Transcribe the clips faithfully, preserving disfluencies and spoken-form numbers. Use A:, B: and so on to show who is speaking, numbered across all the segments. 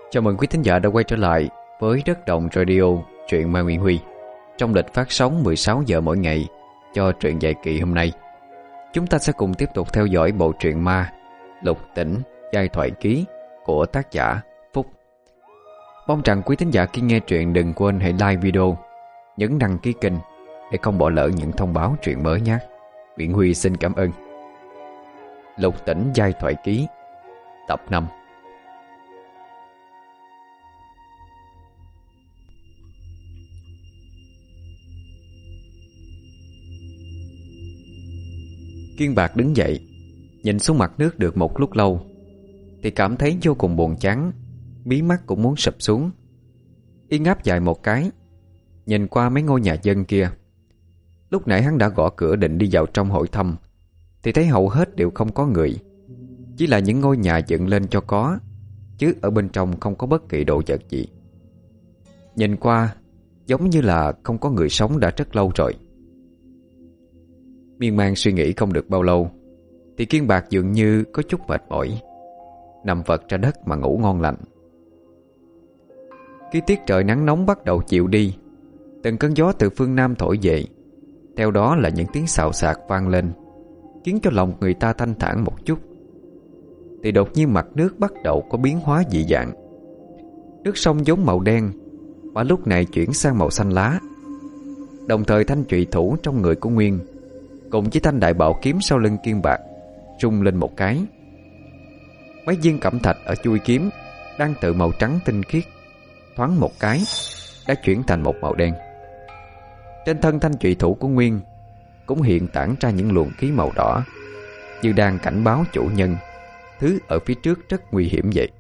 A: Chào mừng quý thính giả đã quay trở lại với Đất Động Radio, truyện Ma Nguyễn Huy. Trong lịch phát sóng mười sáu giờ mỗi ngày cho truyện dài kỳ hôm nay, chúng ta sẽ cùng tiếp tục theo dõi bộ truyện ma Lục Tỉnh Giai Thoại Ký của tác giả Phúc. Mong rằng quý thính giả khi nghe truyện đừng quên hãy like video, nhấn đăng ký kênh để không bỏ lỡ những thông báo truyện mới nhé. Nguyễn Huy xin cảm ơn. Lục Tỉnh Giai Thoại Ký tập năm. Kiên Bạc đứng dậy, nhìn xuống mặt nước được một lúc lâu thì cảm thấy vô cùng buồn chán, mí mắt cũng muốn sụp xuống. Y ngáp dài một cái, nhìn qua mấy ngôi nhà dân kia. Lúc nãy hắn đã gõ cửa định đi vào trong hỏi thăm thì thấy hầu hết đều không có người, chỉ là những ngôi nhà dựng lên cho có, chứ ở bên trong không có bất kỳ đồ vật gì. Nhìn qua giống như là không có người sống đã rất lâu rồi. Miên man suy nghĩ không được bao lâu thì Kiên Bạc dường như có chút mệt mỏi, nằm vật ra đất mà ngủ ngon lành. Khi tiết trời nắng nóng bắt đầu chịu đi, từng cơn gió từ phương Nam thổi về, theo đó là những tiếng xào xạc vang lên, khiến cho lòng người ta thanh thản một chút. Thì đột nhiên mặt nước bắt đầu có biến hóa dị dạng. Nước sông vốn màu đen mà lúc này chuyển sang màu xanh lá. Đồng thời thanh trụy thủ trong người của Nguyên cùng với thanh đại bảo kiếm sau lưng Kiên Bạc rung lên một cái. Mấy viên cẩm thạch ở chuôi kiếm đang từ màu trắng tinh khiết thoáng một cái đã chuyển thành một màu đen. Trên thân thanh trụy thủ của Nguyên cũng hiện tản ra những luồng khí màu đỏ, như đang cảnh báo chủ nhân thứ ở phía trước rất nguy hiểm vậy.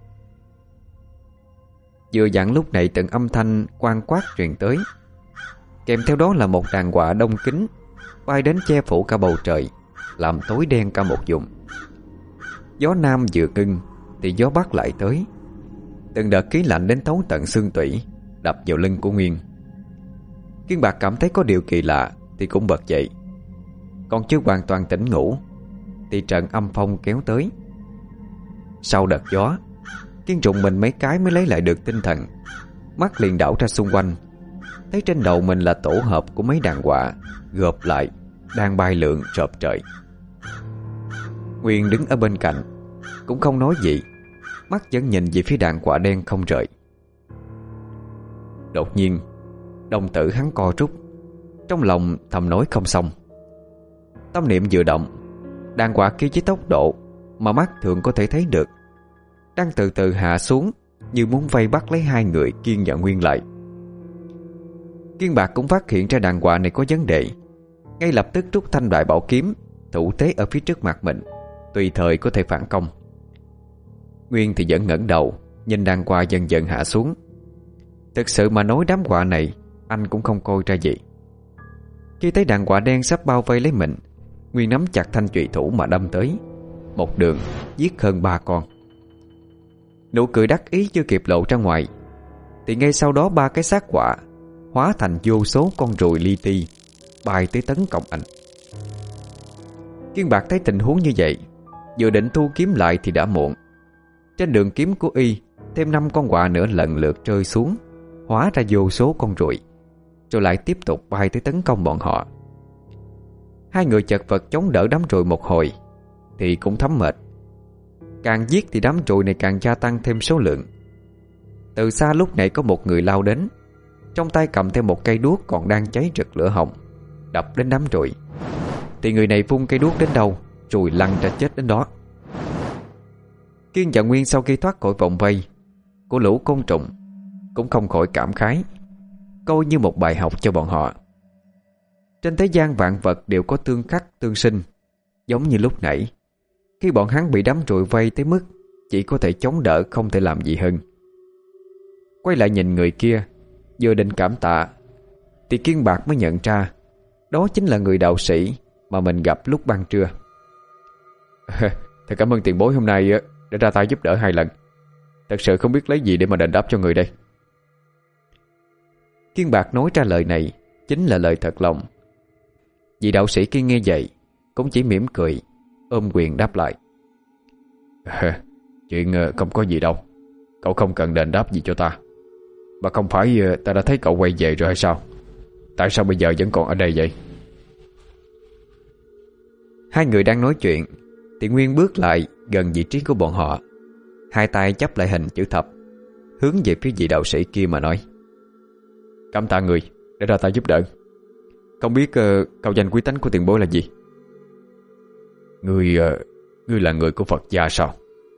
A: Vừa dặn lúc này từng âm thanh quang quát truyền tới, kèm theo đó là một đàn quạ đông kính bay đến che phủ cả bầu trời, làm tối đen cả một vùng. Gió nam vừa ngưng thì gió bắc lại tới. Từng đợt khí lạnh đến thấu tận xương tủy đập vào lưng của Nguyên. Kiên Bạc cảm thấy có điều kỳ lạ thì cũng bật dậy. Còn chưa hoàn toàn tỉnh ngủ thì trận âm phong kéo tới. Sau đợt gió, Kiên trùng mình mấy cái mới lấy lại được tinh thần. Mắt liền đảo ra xung quanh, thấy trên đầu mình là tổ hợp của mấy đàn quạ gộp lại đang bay lượn rợp trời. Nguyên đứng ở bên cạnh cũng không nói gì, mắt vẫn nhìn về phía đàn quạ đen không rời. Đột nhiên đồng tử hắn co rút, trong lòng thầm nói không xong. Tâm niệm vừa động, đàn quạ kia với tốc độ mà mắt thường có thể thấy được đang từ từ hạ xuống, như muốn vây bắt lấy hai người Kiên và Nguyên lại. Kiên Bạc cũng phát hiện ra đàn quạ này có vấn đề, ngay lập tức rút thanh đại bảo kiếm thủ thế ở phía trước mặt mình, tùy thời có thể phản công. Nguyên thì vẫn ngẩng đầu nhìn đàn quạ dần dần hạ xuống. Thực sự mà nói đám quạ này anh cũng không coi ra gì. Khi thấy đàn quạ đen sắp bao vây lấy mình, Nguyên nắm chặt thanh chùy thủ mà đâm tới, một đường giết hơn ba con. Nụ cười đắc ý chưa kịp lộ ra ngoài thì ngay sau đó ba cái xác quạ hóa thành vô số con ruồi li ti bay tới tấn công anh. Kiên Bạc thấy tình huống như vậy, vừa định thu kiếm lại thì đã muộn. Trên đường kiếm của y thêm năm con quạ nữa lần lượt rơi xuống, hóa ra vô số con ruồi, rồi lại tiếp tục bay tới tấn công bọn họ. Hai người chật vật chống đỡ đám ruồi một hồi thì cũng thấm mệt. Càng giết thì đám ruồi này càng gia tăng thêm số lượng. Từ xa lúc này có một người lao đến, trong tay cầm theo một cây đuốc còn đang cháy rực lửa hồng, đập đến đám ruồi. Thì người này vung cây đuốc đến đâu, ruồi lăn ra chết đến đó. Kiên và Nguyên sau khi thoát khỏi vòng vây của lũ côn trùng cũng không khỏi cảm khái, coi như một bài học cho bọn họ. Trên thế gian vạn vật đều có tương khắc tương sinh. Giống như lúc nãy, khi bọn hắn bị đám ruồi vây tới mức chỉ có thể chống đỡ, không thể làm gì hơn. Quay lại nhìn người kia, vừa định cảm tạ thì Kiên Bạc mới nhận ra đó chính là người đạo sĩ mà mình gặp lúc ban trưa. Thật cảm ơn tiền bối hôm nay đã ra tay giúp đỡ hai lần. Thật sự không biết lấy gì để mà đền đáp cho người đây. Kiên Bạc nói ra lời này chính là lời thật lòng. Vị đạo sĩ kia nghe vậy cũng chỉ mỉm cười, ôm quyền đáp lại. Chuyện không có gì đâu.
B: Cậu không cần đền đáp gì cho ta. Mà không phải ta đã thấy cậu quay về rồi hay sao? Tại sao bây giờ vẫn còn ở đây vậy?
A: Hai người đang nói chuyện thì Nguyên bước lại gần vị trí của bọn họ, hai tay chắp lại hình chữ thập, hướng về phía vị đạo sĩ kia mà nói:
B: Cảm tạ người đã ra tay giúp đỡ. Không biết uh, cao danh quý tánh của tiền bối là gì? Ngươi uh, Ngươi là người của Phật gia sao?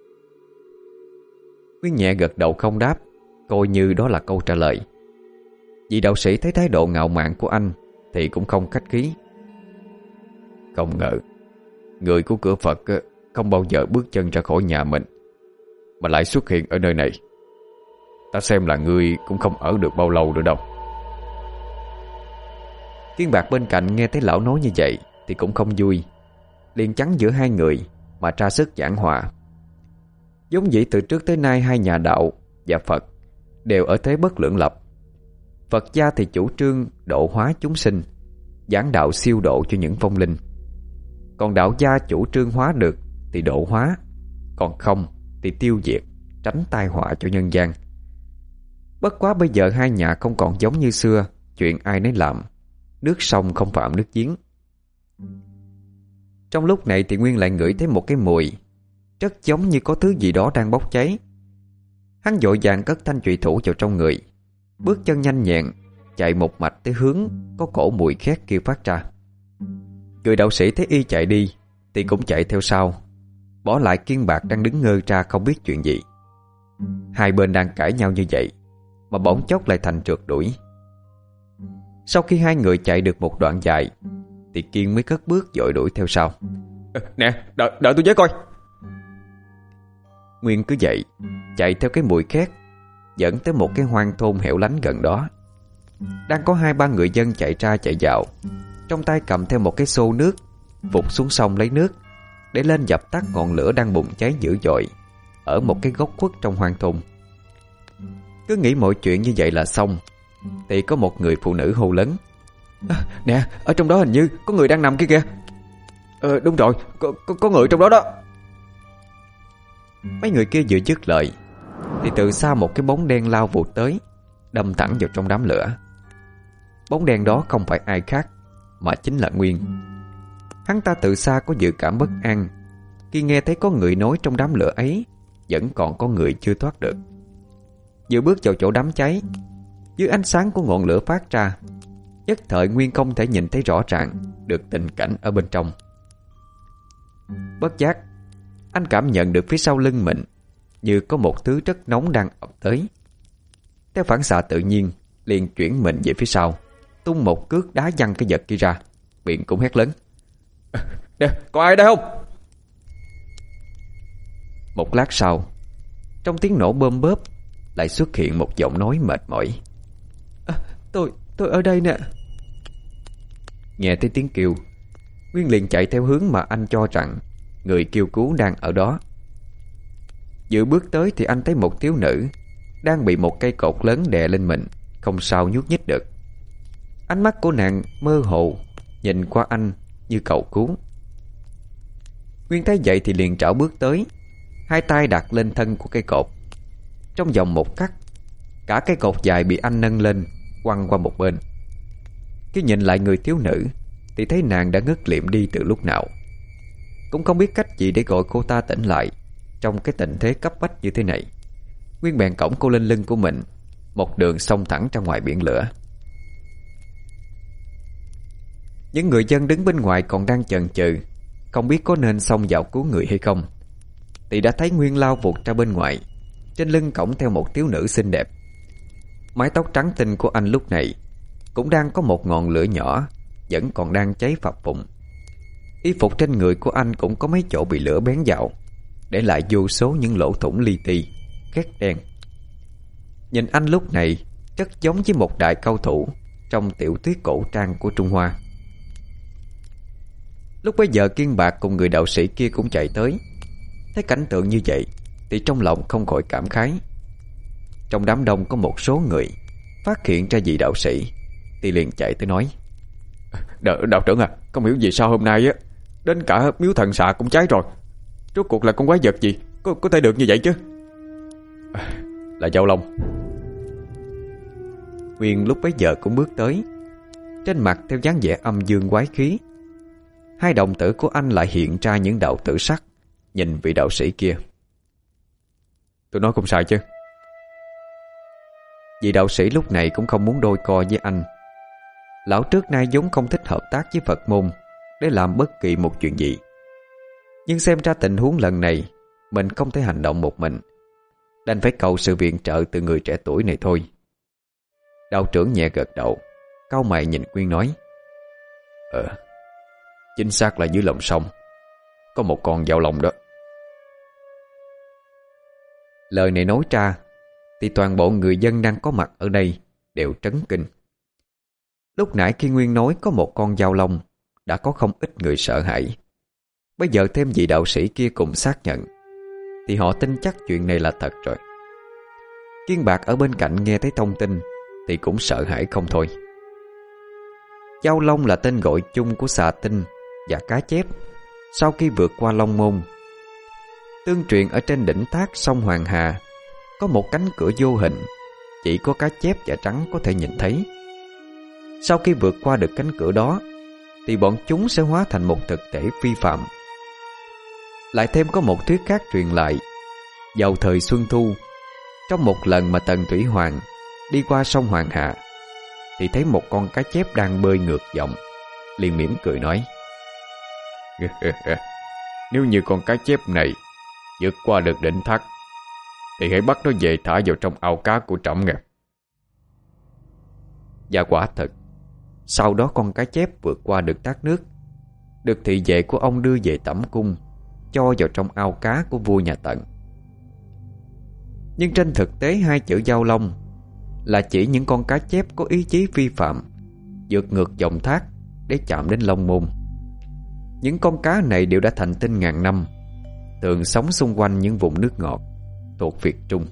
A: Nguyên nhẹ gật đầu không đáp, coi như đó là câu trả lời. Vị đạo sĩ thấy thái độ ngạo mạn của anh thì cũng không khách khí.
B: Không ngờ người của cửa Phật không bao giờ bước chân ra khỏi nhà mình mà lại xuất hiện ở nơi này. Ta xem là ngươi cũng không ở được bao lâu nữa đâu.
A: Kiên Bạc bên cạnh nghe thấy lão nói như vậy thì cũng không vui, liền chắn giữa hai người mà tra sức giảng hòa. Giống dĩ từ trước tới nay hai nhà đạo và Phật đều ở thế bất lưỡng lập. Phật gia thì chủ trương độ hóa chúng sinh, giảng đạo siêu độ cho những vong linh. Còn đạo gia chủ trương hóa được thì độ hóa, còn không thì tiêu diệt, tránh tai họa cho nhân gian. Bất quá bây giờ hai nhà không còn giống như xưa, chuyện ai nấy làm, nước sông không phạm nước giếng. Trong lúc này thì Nguyên lại ngửi thấy một cái mùi rất giống như có thứ gì đó đang bốc cháy. Hắn vội vàng cất thanh trùy thủ vào trong người, bước chân nhanh nhẹn chạy một mạch tới hướng có cổ mùi khét kia phát ra. Người đạo sĩ thấy y chạy đi thì cũng chạy theo sau, bỏ lại Kiên Bạc đang đứng ngơ ra không biết chuyện gì. Hai bên đang cãi nhau như vậy mà bỗng chốc lại thành trượt đuổi. Sau khi hai người chạy được một đoạn dài thì Kiên mới cất bước vội đuổi theo sau.
B: Nè, đợi, đợi tôi với coi.
A: Nguyên cứ vậy chạy theo cái mùi khét, dẫn tới một cái hoang thôn hẻo lánh gần đó. Đang có hai ba người dân chạy ra chạy vào, trong tay cầm theo một cái xô nước, vụt xuống sông lấy nước để lên dập tắt ngọn lửa đang bùng cháy dữ dội ở một cái góc khuất trong hoang thôn. Cứ nghĩ mọi chuyện như vậy là xong thì có một người phụ nữ hô lớn:
B: à, Nè, ở trong đó hình như có người đang nằm kia kìa. Ờ đúng rồi, có, có, có người trong đó đó.
A: Mấy người kia vừa dứt lời thì từ xa một cái bóng đen lao vụt tới, đâm thẳng vào trong đám lửa. Bóng đen đó không phải ai khác mà chính là Nguyên. Hắn ta từ xa có dự cảm bất an khi nghe thấy có người nói trong đám lửa ấy vẫn còn có người chưa thoát được. Vừa bước vào chỗ đám cháy, dưới ánh sáng của ngọn lửa phát ra, nhất thời Nguyên không thể nhìn thấy rõ ràng được tình cảnh ở bên trong. Bất giác anh cảm nhận được phía sau lưng mình như có một thứ rất nóng đang ập tới. Theo phản xạ tự nhiên, liền chuyển mình về phía sau, tung một cước đá văng cái vật kia ra, miệng cũng hét lớn:
B: Nè, có ai đây không?
A: Một lát sau, trong tiếng nổ bơm bớp lại xuất hiện một giọng nói mệt mỏi:
C: à, Tôi, tôi ở đây nè.
A: Nghe thấy tiếng kêu, Nguyên liền chạy theo hướng mà anh cho rằng người kêu cứu đang ở đó. Vừa bước tới thì anh thấy một thiếu nữ đang bị một cây cột lớn đè lên mình, không sao nhúc nhích được. Ánh mắt của nàng mơ hồ nhìn qua anh như cầu cứu. Nguyên thấy vậy thì liền trảo bước tới, hai tay đặt lên thân của cây cột. Trong vòng một khắc, cả cây cột dài bị anh nâng lên, quăng qua một bên. Khi nhìn lại người thiếu nữ thì thấy nàng đã ngất liệm đi từ lúc nào. Cũng không biết cách gì để gọi cô ta tỉnh lại trong cái tình thế cấp bách như thế này. Nguyên bèn cõng cô lên lưng của mình, một đường xông thẳng ra ngoài biển lửa. Những người dân đứng bên ngoài còn đang chần chừ, không biết có nên xông vào cứu người hay không, thì đã thấy Nguyên lao vụt ra bên ngoài, trên lưng cõng theo một thiếu nữ xinh đẹp. Mái tóc trắng tinh của anh lúc này cũng đang có một ngọn lửa nhỏ vẫn còn đang cháy phập phụng. Y phục trên người của anh cũng có mấy chỗ bị lửa bén vào, để lại vô số những lỗ thủng li ti, khét đen. Nhìn anh lúc này rất giống với một đại cao thủ trong tiểu thuyết cổ trang của Trung Hoa. Lúc bấy giờ Kiên Bạc cùng người đạo sĩ kia cũng chạy tới. Thấy cảnh tượng như vậy thì trong lòng không khỏi cảm khái. Trong đám đông có một số người phát hiện ra vị đạo sĩ thì liền chạy tới nói:
B: Đạo, đạo trưởng à, không hiểu vì sao hôm nay á đến cả miếu thần xạ cũng cháy rồi. Rốt cuộc là con quái vật gì có, có thể được như vậy chứ? là Giao Long.
A: Nguyên lúc bấy giờ cũng bước tới, trên mặt theo dáng vẻ âm dương quái khí. Hai đồng tử của anh lại hiện ra những đạo tử sắc, nhìn vị đạo sĩ kia.
B: Tôi nói không sai chứ?
A: Vị đạo sĩ lúc này cũng không muốn đôi co với anh. Lão trước nay vốn không thích hợp tác với Phật môn để làm bất kỳ một chuyện gì. Nhưng xem ra tình huống lần này mình không thể hành động một mình, đành phải cầu sự viện trợ từ người trẻ tuổi này thôi. Đạo trưởng nhẹ gật đầu, cau mày nhìn Nguyên nói:
B: Ờ, chính xác là dưới lòng sông có một con Giao Long đó.
A: Lời này nói ra thì toàn bộ người dân đang có mặt ở đây đều trấn kinh. Lúc nãy khi Nguyên nói có một con Giao Long, đã có không ít người sợ hãi. Bây giờ thêm vị đạo sĩ kia cùng xác nhận, thì họ tin chắc chuyện này là thật rồi. Kiên Bạc ở bên cạnh nghe thấy thông tin thì cũng sợ hãi không thôi. Giao Long là tên gọi chung của xà tinh và cá chép sau khi vượt qua Long Môn. Tương truyền ở trên đỉnh thác sông Hoàng Hà có một cánh cửa vô hình, chỉ có cá chép và trắng có thể nhìn thấy. Sau khi vượt qua được cánh cửa đó thì bọn chúng sẽ hóa thành một thực thể phi phạm. Lại thêm có một thuyết khác truyền lại, vào thời Xuân Thu, trong một lần mà Tần Thủy Hoàng đi qua sông Hoàng Hà thì thấy một con cá chép đang bơi ngược dòng, liền mỉm cười nói:
B: Nếu như con cá chép này vượt qua được đỉnh thác thì hãy bắt nó về thả vào trong ao cá của trẫm nghe.
A: Và quả thật, sau đó con cá chép vượt qua được thác nước, được thị vệ của ông đưa về tẩm cung, cho vào trong ao cá của vua nhà Tần. Nhưng trên thực tế hai chữ Giao Long là chỉ những con cá chép có ý chí vi phạm, vượt ngược dòng thác để chạm đến Long Môn. Những con cá này đều đã thành tinh ngàn năm, thường sống xung quanh những vùng nước ngọt thuộc Việt Trung.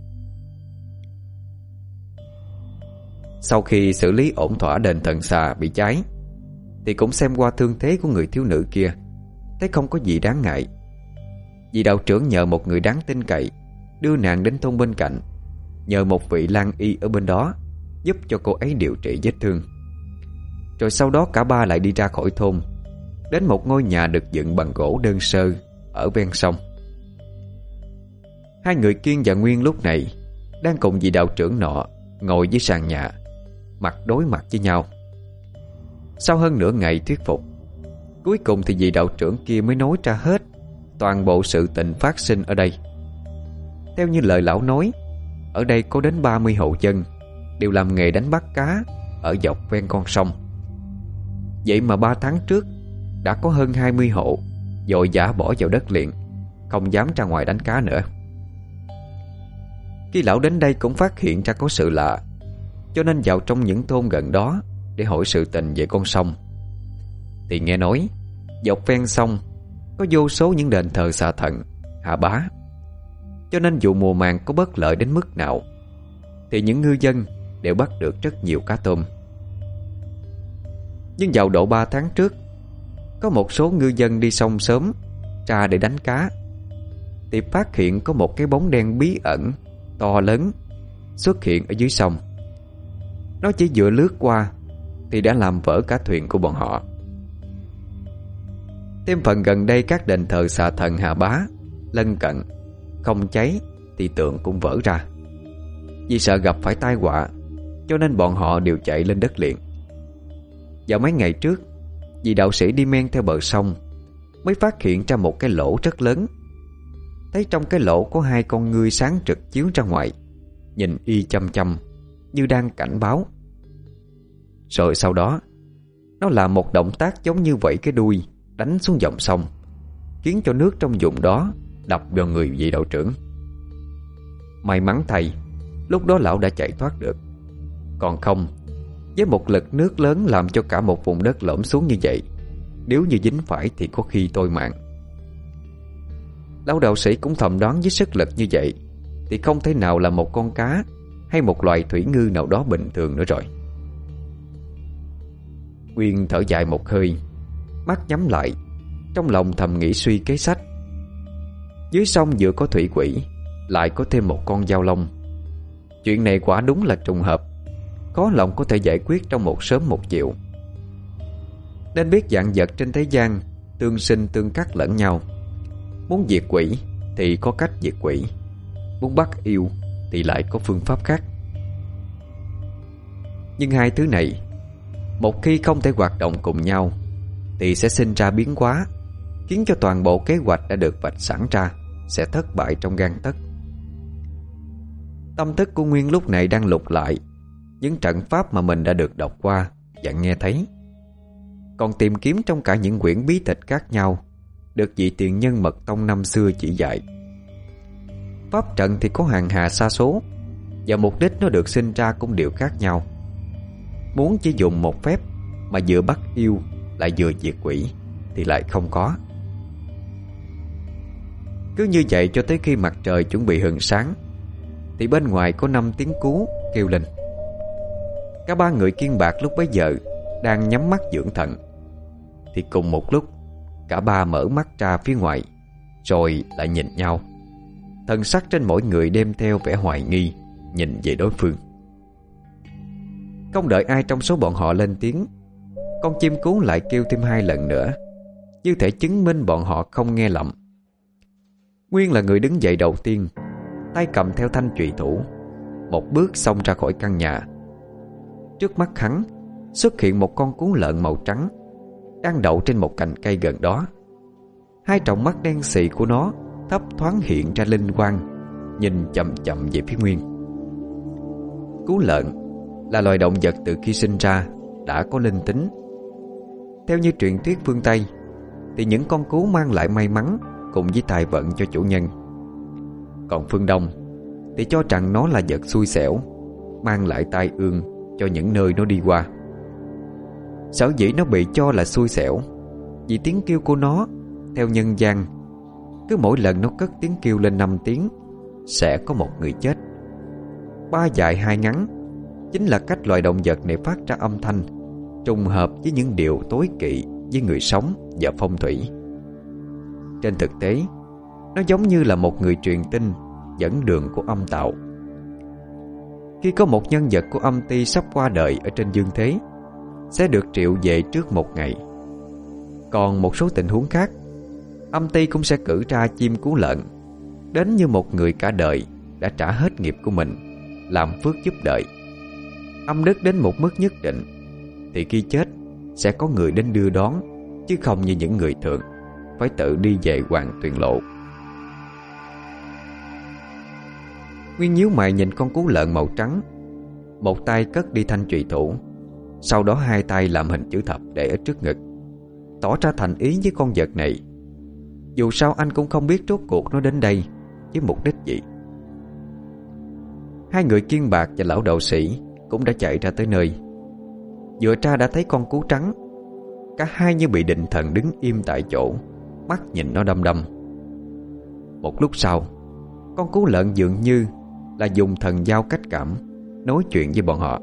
A: Sau khi xử lý ổn thỏa đền thần xà bị cháy, thì cũng xem qua thương thế của người thiếu nữ kia, thấy không có gì đáng ngại. Vì đạo trưởng nhờ một người đáng tin cậy đưa nàng đến thôn bên cạnh, nhờ một vị lang y ở bên đó giúp cho cô ấy điều trị vết thương. Rồi sau đó cả ba lại đi ra khỏi thôn, đến một ngôi nhà được dựng bằng gỗ đơn sơ ở ven sông. Hai người Kiên và Nguyên lúc này đang cùng vị đạo trưởng nọ ngồi dưới sàn nhà, mặt đối mặt với nhau. Sau hơn nửa ngày thuyết phục, cuối cùng thì vị đạo trưởng kia mới nói ra hết toàn bộ sự tình phát sinh ở đây. Theo như lời lão nói, ở đây có đến ba mươi hộ dân đều làm nghề đánh bắt cá ở dọc ven con sông. Vậy mà ba tháng trước đã có hơn hai mươi hộ vội vã bỏ vào đất liền, không dám ra ngoài đánh cá nữa. Khi lão đến đây cũng phát hiện ra có sự lạ, cho nên vào trong những thôn gần đó để hỏi sự tình về con sông. Thì nghe nói dọc ven sông có vô số những đền thờ xà thần, hạ bá, cho nên dù mùa màng có bất lợi đến mức nào thì những ngư dân đều bắt được rất nhiều cá tôm. Nhưng vào độ ba tháng trước, có một số ngư dân đi sông sớm ra để đánh cá thì phát hiện có một cái bóng đen bí ẩn to lớn xuất hiện ở dưới sông. Nó chỉ vừa lướt qua thì đã làm vỡ cả thuyền của bọn họ. Thêm phần gần đây các đền thờ xà thần hạ bá lân cận không cháy thì tượng cũng vỡ ra. Vì sợ gặp phải tai họa cho nên bọn họ đều chạy lên đất liền. Vào mấy ngày trước, vị đạo sĩ đi men theo bờ sông mới phát hiện ra một cái lỗ rất lớn. Thấy trong cái lỗ có hai con ngươi sáng trực chiếu ra ngoài, nhìn y chăm chăm như đang cảnh báo. Rồi sau đó nó làm một động tác giống như vẫy cái đuôi đánh xuống dòng sông, khiến cho nước trong vùng đó đập vào người vị đạo trưởng. May mắn thay, lúc đó lão đã chạy thoát được. Còn không, với một lực nước lớn làm cho cả một vùng đất lõm xuống như vậy, nếu như dính phải thì có khi tôi mạng. Lão đạo sĩ cũng thầm đoán với sức lực như vậy thì không thể nào là một con cá hay một loài thủy ngư nào đó bình thường nữa rồi. Nguyên thở dài một hơi, mắt nhắm lại, trong lòng thầm nghĩ suy kế sách. Dưới sông vừa có thủy quỷ, lại có thêm một con Giao Long, Chuyện này quả đúng là trùng hợp, khó lòng có thể giải quyết trong một sớm một chiều. Nên biết vạn vật trên thế gian tương sinh tương cắt lẫn nhau. Muốn diệt quỷ thì có cách diệt quỷ, muốn bắt yêu thì lại có phương pháp khác. Nhưng hai thứ này một khi không thể hoạt động cùng nhau thì sẽ sinh ra biến hóa, khiến cho toàn bộ kế hoạch đã được vạch sẵn ra sẽ thất bại trong gang tấc. Tâm thức của Nguyên lúc này đang lục lại những trận pháp mà mình đã được đọc qua và nghe thấy, còn tìm kiếm trong cả những quyển bí tịch khác nhau được vị tiền nhân Mật Tông năm xưa chỉ dạy. Pháp trận thì có hàng hà sa số, và mục đích nó được sinh ra cũng đều khác nhau. Muốn chỉ dùng một phép mà vừa bắt yêu lại vừa diệt quỷ thì lại không có. Cứ như vậy cho tới khi mặt trời chuẩn bị hừng sáng thì bên ngoài có năm tiếng cú kêu lên. Cả ba người Kiên Bạc lúc bấy giờ đang nhắm mắt dưỡng thần, thì cùng một lúc cả ba mở mắt ra phía ngoài, rồi lại nhìn nhau. Thần sắc trên mỗi người đem theo vẻ hoài nghi, nhìn về đối phương. Không đợi ai trong số bọn họ lên tiếng, con chim cú lại kêu thêm hai lần nữa, như thể chứng minh bọn họ không nghe lầm. Nguyên là người đứng dậy đầu tiên, tay cầm theo thanh trùy thủ, một bước xông ra khỏi căn nhà. Trước mắt hắn xuất hiện một con cú lợn màu trắng đang đậu trên một cành cây gần đó. Hai tròng mắt đen xì của nó thấp thoáng hiện ra linh quang, nhìn chậm chậm về phía Nguyên. Cú lợn là loài động vật từ khi sinh ra đã có linh tính. Theo như truyền thuyết phương Tây thì những con cú mang lại may mắn cùng với tài vận cho chủ nhân. Còn phương Đông thì cho rằng nó là vật xui xẻo, mang lại tai ương cho những nơi nó đi qua. Sở dĩ nó bị cho là xui xẻo vì tiếng kêu của nó theo nhân gian, cứ mỗi lần nó cất tiếng kêu lên năm tiếng sẽ có một người chết. Ba dài hai ngắn chính là cách loài động vật này phát ra âm thanh, trùng hợp với những điều tối kỵ với người sống và phong thủy. Trên thực tế, nó giống như là một người truyền tin dẫn đường của âm tạo. Khi có một nhân vật của âm ty sắp qua đời ở trên dương thế, sẽ được triệu về trước một ngày. Còn một số tình huống khác, âm ty cũng sẽ cử ra chim cú lợn đến như một người cả đời đã trả hết nghiệp của mình, làm phước giúp đời. Âm đức đến một mức nhất định thì khi chết sẽ có người đến đưa đón, chứ không như những người thường phải tự đi về hoàng tuyền lộ. Nguyên nhíu mày nhìn con cú lợn màu trắng, một tay cất đi thanh trùy thủ, sau đó hai tay làm hình chữ thập để ở trước ngực, tỏ ra thành ý với con vật này. Dù sao anh cũng không biết rốt cuộc nó đến đây với mục đích gì. Hai người Kiên Bạc và lão đạo sĩ cũng đã chạy ra tới nơi. Vừa ra đã thấy con cú trắng. Cả hai như bị định thần đứng im tại chỗ, mắt nhìn nó đăm đăm. Một lúc sau, con cú lợn dường như là dùng thần giao cách cảm nói chuyện với bọn họ.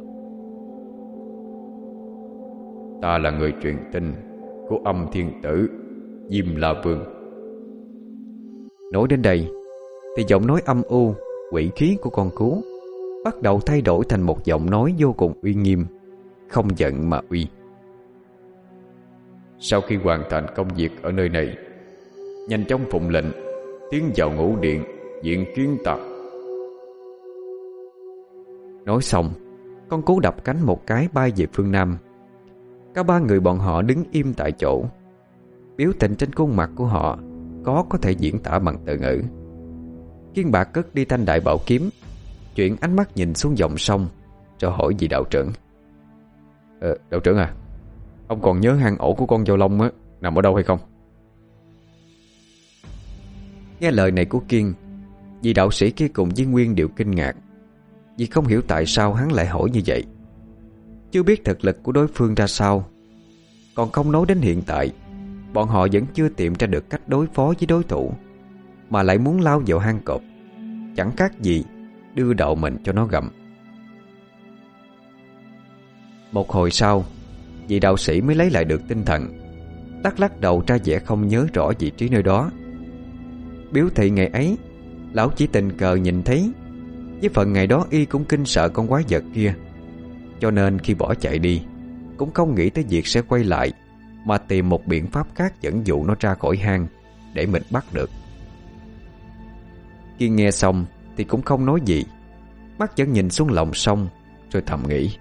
B: Ta là người truyền tin của Âm Thiên Tử, Diêm La Vương.
A: Nói đến đây thì giọng nói âm u, quỷ khí của con cú bắt đầu thay đổi thành một giọng nói vô cùng uy nghiêm, không giận mà uy.
B: Sau khi hoàn thành công việc ở nơi này, nhanh chóng phụng lệnh tiến vào ngũ điện diện kiến ta.
A: Nói xong, con cú đập cánh một cái bay về phương Nam. Cả ba người bọn họ đứng im tại chỗ. Biểu tình trên khuôn mặt của họ có có thể diễn tả bằng từ ngữ. Kiên Bạc cất đi thanh đại bảo kiếm, chuyển ánh mắt nhìn xuống dòng sông, rồi hỏi vị đạo trưởng.
B: Ờ, đạo trưởng à, ông còn nhớ hang ổ của con Dao Long á nằm ở đâu hay không?
A: Nghe lời này của Kiên, vị đạo sĩ kia cùng với Nguyên đều kinh ngạc, vì không hiểu tại sao hắn lại hỏi như vậy. Chưa biết thực lực của đối phương ra sao, còn không nói đến hiện tại bọn họ vẫn chưa tìm ra được cách đối phó với đối thủ, mà lại muốn lao vào hang cọp, chẳng khác gì đưa đậu mình cho nó gặm. Một hồi sau, vị đạo sĩ mới lấy lại được tinh thần, lắc lắc đầu ra vẻ không nhớ rõ vị trí nơi đó. Biểu thị ngày ấy lão chỉ tình cờ nhìn thấy, Với phần ngày đó y cũng kinh sợ con quái vật kia, cho nên khi bỏ chạy đi cũng không nghĩ tới việc sẽ quay lại, mà tìm một biện pháp khác dẫn dụ nó ra khỏi hang để mình bắt được. Kiên nghe xong thì cũng không nói gì, mắt vẫn nhìn xuống lòng sông, rồi thầm nghĩ: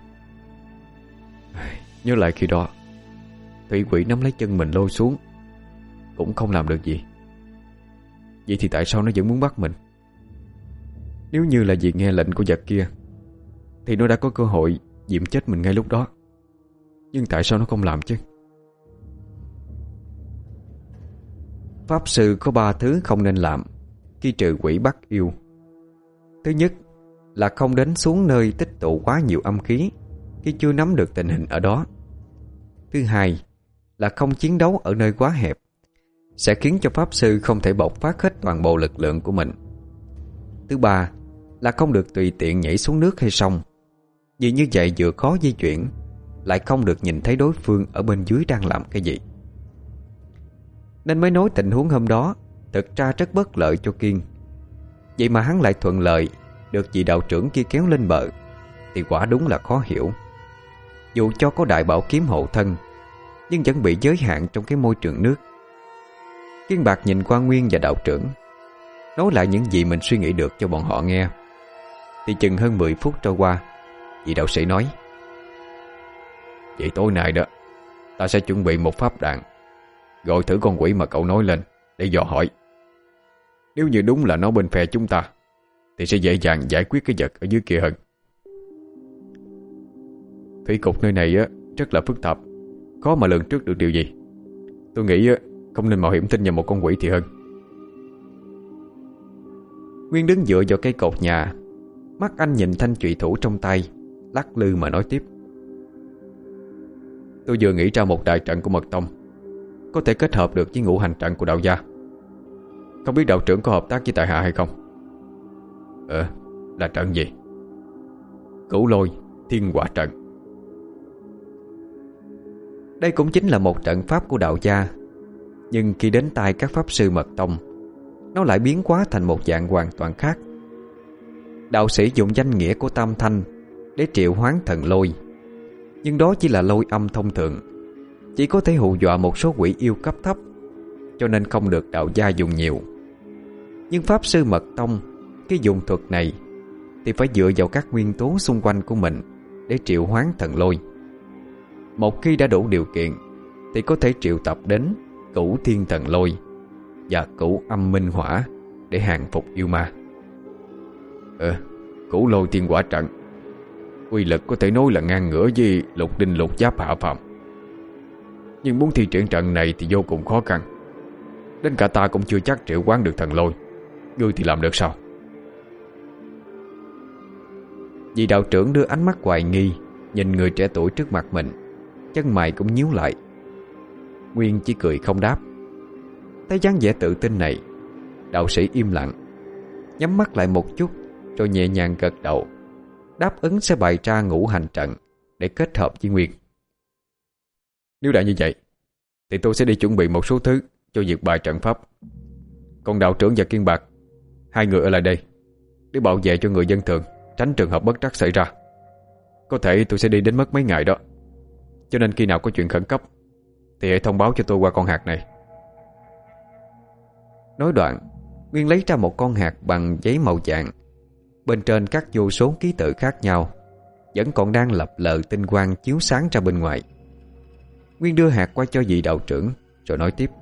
A: nhớ lại khi đó thủy quỷ nắm lấy chân mình lôi xuống cũng không làm được gì. Vậy thì tại sao nó vẫn muốn bắt mình? Nếu như là vì nghe lệnh của vật kia thì nó đã có cơ hội diệm chết mình ngay lúc đó. Nhưng tại sao nó không làm chứ? Pháp sư có ba thứ không nên làm khi trừ quỷ bắt yêu. Thứ nhất là không đến xuống nơi tích tụ quá nhiều âm khí khi chưa nắm được tình hình ở đó. Thứ hai là không chiến đấu ở nơi quá hẹp, sẽ khiến cho pháp sư không thể bộc phát hết toàn bộ lực lượng của mình. Thứ ba là không được tùy tiện nhảy xuống nước hay sông, vì như vậy vừa khó di chuyển, lại không được nhìn thấy đối phương ở bên dưới đang làm cái gì. Nên mới nói tình huống hôm đó thực ra rất bất lợi cho Kiên. Vậy mà hắn lại thuận lợi được vị đạo trưởng kia kéo lên bờ, thì quả đúng là khó hiểu. Dù cho có đại bảo kiếm hộ thân, nhưng vẫn bị giới hạn trong cái môi trường nước. Kiên Bạc nhìn qua Nguyên và đạo trưởng, nói lại những gì mình suy nghĩ được cho bọn họ nghe. Thì chừng hơn mười phút trôi qua, vị đạo sĩ nói: vậy tối nay đó, ta sẽ chuẩn bị một pháp đàn, gọi thử con quỷ mà cậu nói lên để dò hỏi. Nếu như đúng là nó bên phe chúng ta thì sẽ dễ dàng giải quyết cái vật ở dưới kia hơn. Thủy cục nơi này á rất là phức tạp, khó mà lường trước được điều gì. Tôi nghĩ á, không nên mạo hiểm tin vào một con quỷ thì hơn. Nguyên đứng dựa vào cây cột nhà, mắt anh nhìn thanh chùy thủ trong tay, lắc lư mà nói tiếp: tôi vừa nghĩ ra một đại trận của mật tông, có thể kết hợp được với ngũ hành trận của đạo gia. Không biết đạo trưởng có hợp tác với tại hạ hay không? Ờ, là trận gì? Cửu Lôi Thiên Hỏa Trận. Đây cũng chính là một trận pháp của đạo gia, nhưng khi đến tay các pháp sư mật tông, nó lại biến hóa thành một dạng hoàn toàn khác. Đạo sĩ dùng danh nghĩa của Tam Thanh để triệu hoán thần lôi, nhưng đó chỉ là lôi âm thông thường, chỉ có thể hù dọa một số quỷ yêu cấp thấp, cho nên không được đạo gia dùng nhiều. Nhưng pháp sư mật tông khi dùng thuật này thì phải dựa vào các nguyên tố xung quanh của mình để triệu hoán thần lôi. Một khi đã đủ điều kiện thì có thể triệu tập đến cửu thiên thần lôi và cửu âm minh hỏa để hàng phục yêu ma. Ờ, cửu lôi thiên hỏa trận uy lực có thể nói là ngang ngửa với lục đinh lục giáp hạ phàm, nhưng muốn thi triển trận này thì vô cùng khó khăn. Đến cả ta cũng chưa chắc triệu hoán được thần lôi, ngươi thì làm được sao? Vị đạo trưởng đưa ánh mắt hoài nghi nhìn người trẻ tuổi trước mặt mình, chân mày cũng nhíu lại. Nguyên chỉ cười không đáp. Thấy dáng vẻ tự tin này, đạo sĩ im lặng, nhắm mắt lại một chút rồi nhẹ nhàng gật đầu, đáp ứng sẽ bày ra ngũ hành trận để kết hợp với Nguyên. Nếu đã như vậy thì tôi sẽ đi chuẩn bị một số thứ cho việc bài trận pháp. Còn đạo trưởng và Kiên Bạc, hai người ở lại đây để bảo vệ cho người dân thường, tránh trường hợp bất trắc xảy ra. Có thể tôi sẽ đi đến mất mấy ngày đó, cho nên khi nào có chuyện khẩn cấp thì hãy thông báo cho tôi qua con hạt này. Nói đoạn, Nguyên lấy ra một con hạt bằng giấy màu vàng, bên trên các vô số ký tự khác nhau, vẫn còn đang lập lờ tinh quang chiếu sáng ra bên ngoài. Nguyên đưa hạt qua cho vị đạo trưởng rồi nói tiếp: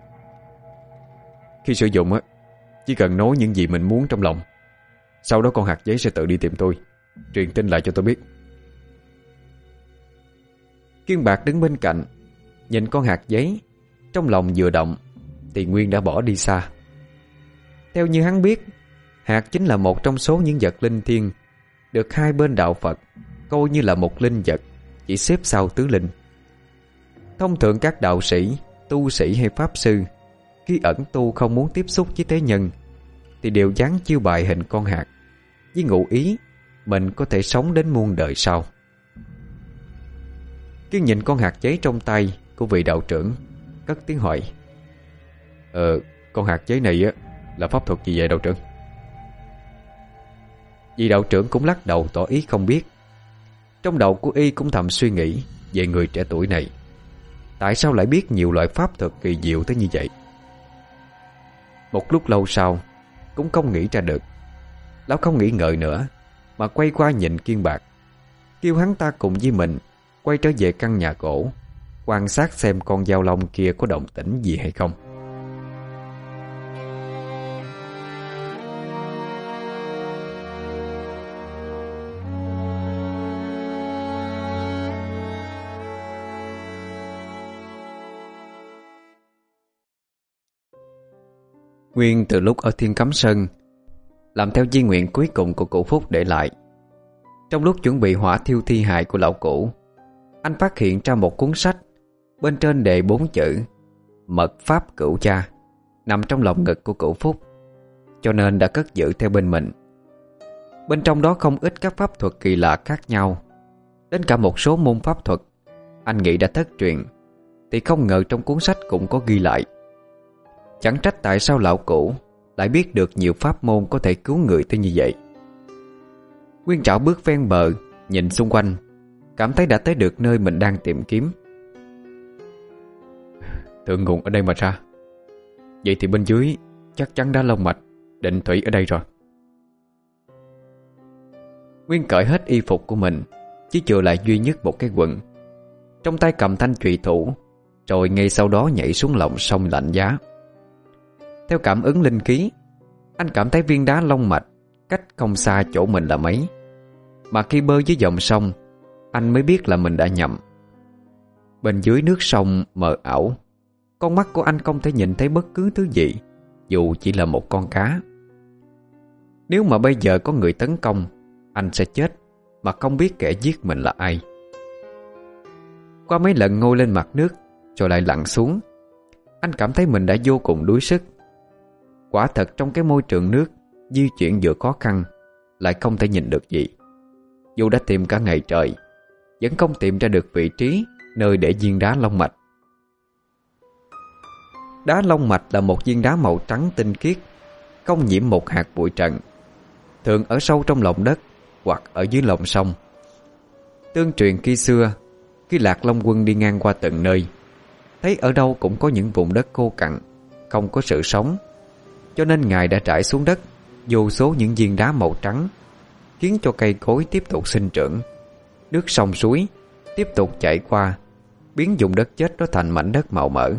A: khi sử dụng á, chỉ cần nói những gì mình muốn trong lòng, sau đó con hạt giấy sẽ tự đi tìm tôi, truyền tin lại cho tôi biết. Kiên Bạc đứng bên cạnh, nhìn con hạt giấy, trong lòng vừa động thì Nguyên đã bỏ đi xa. Theo như hắn biết, hạt chính là một trong số những vật linh thiêng được hai bên đạo Phật coi như là một linh vật chỉ xếp sau tứ linh. Thông thường các đạo sĩ, tu sĩ hay pháp sư khi ẩn tu không muốn tiếp xúc với thế nhân thì đều dán chiêu bài hình con hạt, với ngụ ý mình có thể sống đến muôn đời sau. Kiên nhìn con hạt giấy trong tay của vị đạo trưởng, cất tiếng hỏi: Ờ, con hạt giấy này á là pháp thuật gì vậy đạo trưởng? Vị đạo trưởng cũng lắc đầu tỏ ý không biết. Trong đầu của y cũng thầm suy nghĩ về người trẻ tuổi này. Tại sao lại biết nhiều loại pháp thuật kỳ diệu tới như vậy? Một lúc lâu sau cũng không nghĩ ra được. Lão không nghĩ ngợi nữa, mà quay qua nhìn Kiên Bạc, kêu hắn ta cùng với mình quay trở về căn nhà gỗ, quan sát xem con dao long kia có động tĩnh gì hay không. Nguyên từ lúc ở Thiên Cấm Sơn làm theo di nguyện cuối cùng của cụ Phúc để lại. Trong lúc chuẩn bị hỏa thiêu thi hài của lão cũ, anh phát hiện ra một cuốn sách, bên trên đề bốn chữ Mật Pháp Cửu Cha, nằm trong lòng ngực của cụ Phúc, cho nên đã cất giữ theo bên mình. Bên trong đó không ít các pháp thuật kỳ lạ khác nhau, đến cả một số môn pháp thuật anh nghĩ đã thất truyền, thì không ngờ trong cuốn sách cũng có ghi lại. Chẳng trách tại sao lão cũ lại biết được nhiều pháp môn có thể cứu người tới như vậy. Nguyên Trảo bước ven bờ, nhìn xung quanh, cảm thấy đã tới được nơi mình đang tìm kiếm. Thượng nguồn ở đây mà ra, vậy thì bên dưới chắc chắn đã long mạch định thủy ở đây rồi. Nguyên cởi hết y phục của mình, chỉ chừa lại duy nhất một cái quần, trong tay cầm thanh trùy thủ, rồi ngay sau đó nhảy xuống lòng sông lạnh giá. Theo cảm ứng linh khí, anh cảm thấy viên đá long mạch cách không xa chỗ mình là mấy, mà khi bơi dưới dòng sông, anh mới biết là mình đã nhầm. Bên dưới nước sông mờ ảo, con mắt của anh không thể nhìn thấy bất cứ thứ gì, dù chỉ là một con cá. Nếu mà bây giờ có người tấn công, anh sẽ chết mà không biết kẻ giết mình là ai. Qua mấy lần ngôi lên mặt nước rồi lại lặn xuống, anh cảm thấy mình đã vô cùng đuối sức. Quả thật trong cái môi trường nước, di chuyển vừa khó khăn, lại không thể nhìn được gì. Dù đã tìm cả ngày trời, vẫn không tìm ra được vị trí nơi để viên đá long mạch. Đá long mạch là một viên đá màu trắng tinh khiết, không nhiễm một hạt bụi trần, thường ở sâu trong lòng đất hoặc ở dưới lòng sông. Tương truyền khi xưa, khi Lạc Long Quân đi ngang qua từng nơi, thấy ở đâu cũng có những vùng đất khô cằn, không có sự sống, cho nên Ngài đã trải xuống đất vô số những viên đá màu trắng, khiến cho cây cối tiếp tục sinh trưởng, nước sông suối tiếp tục chảy qua, biến vùng đất chết đó thành mảnh đất màu mỡ.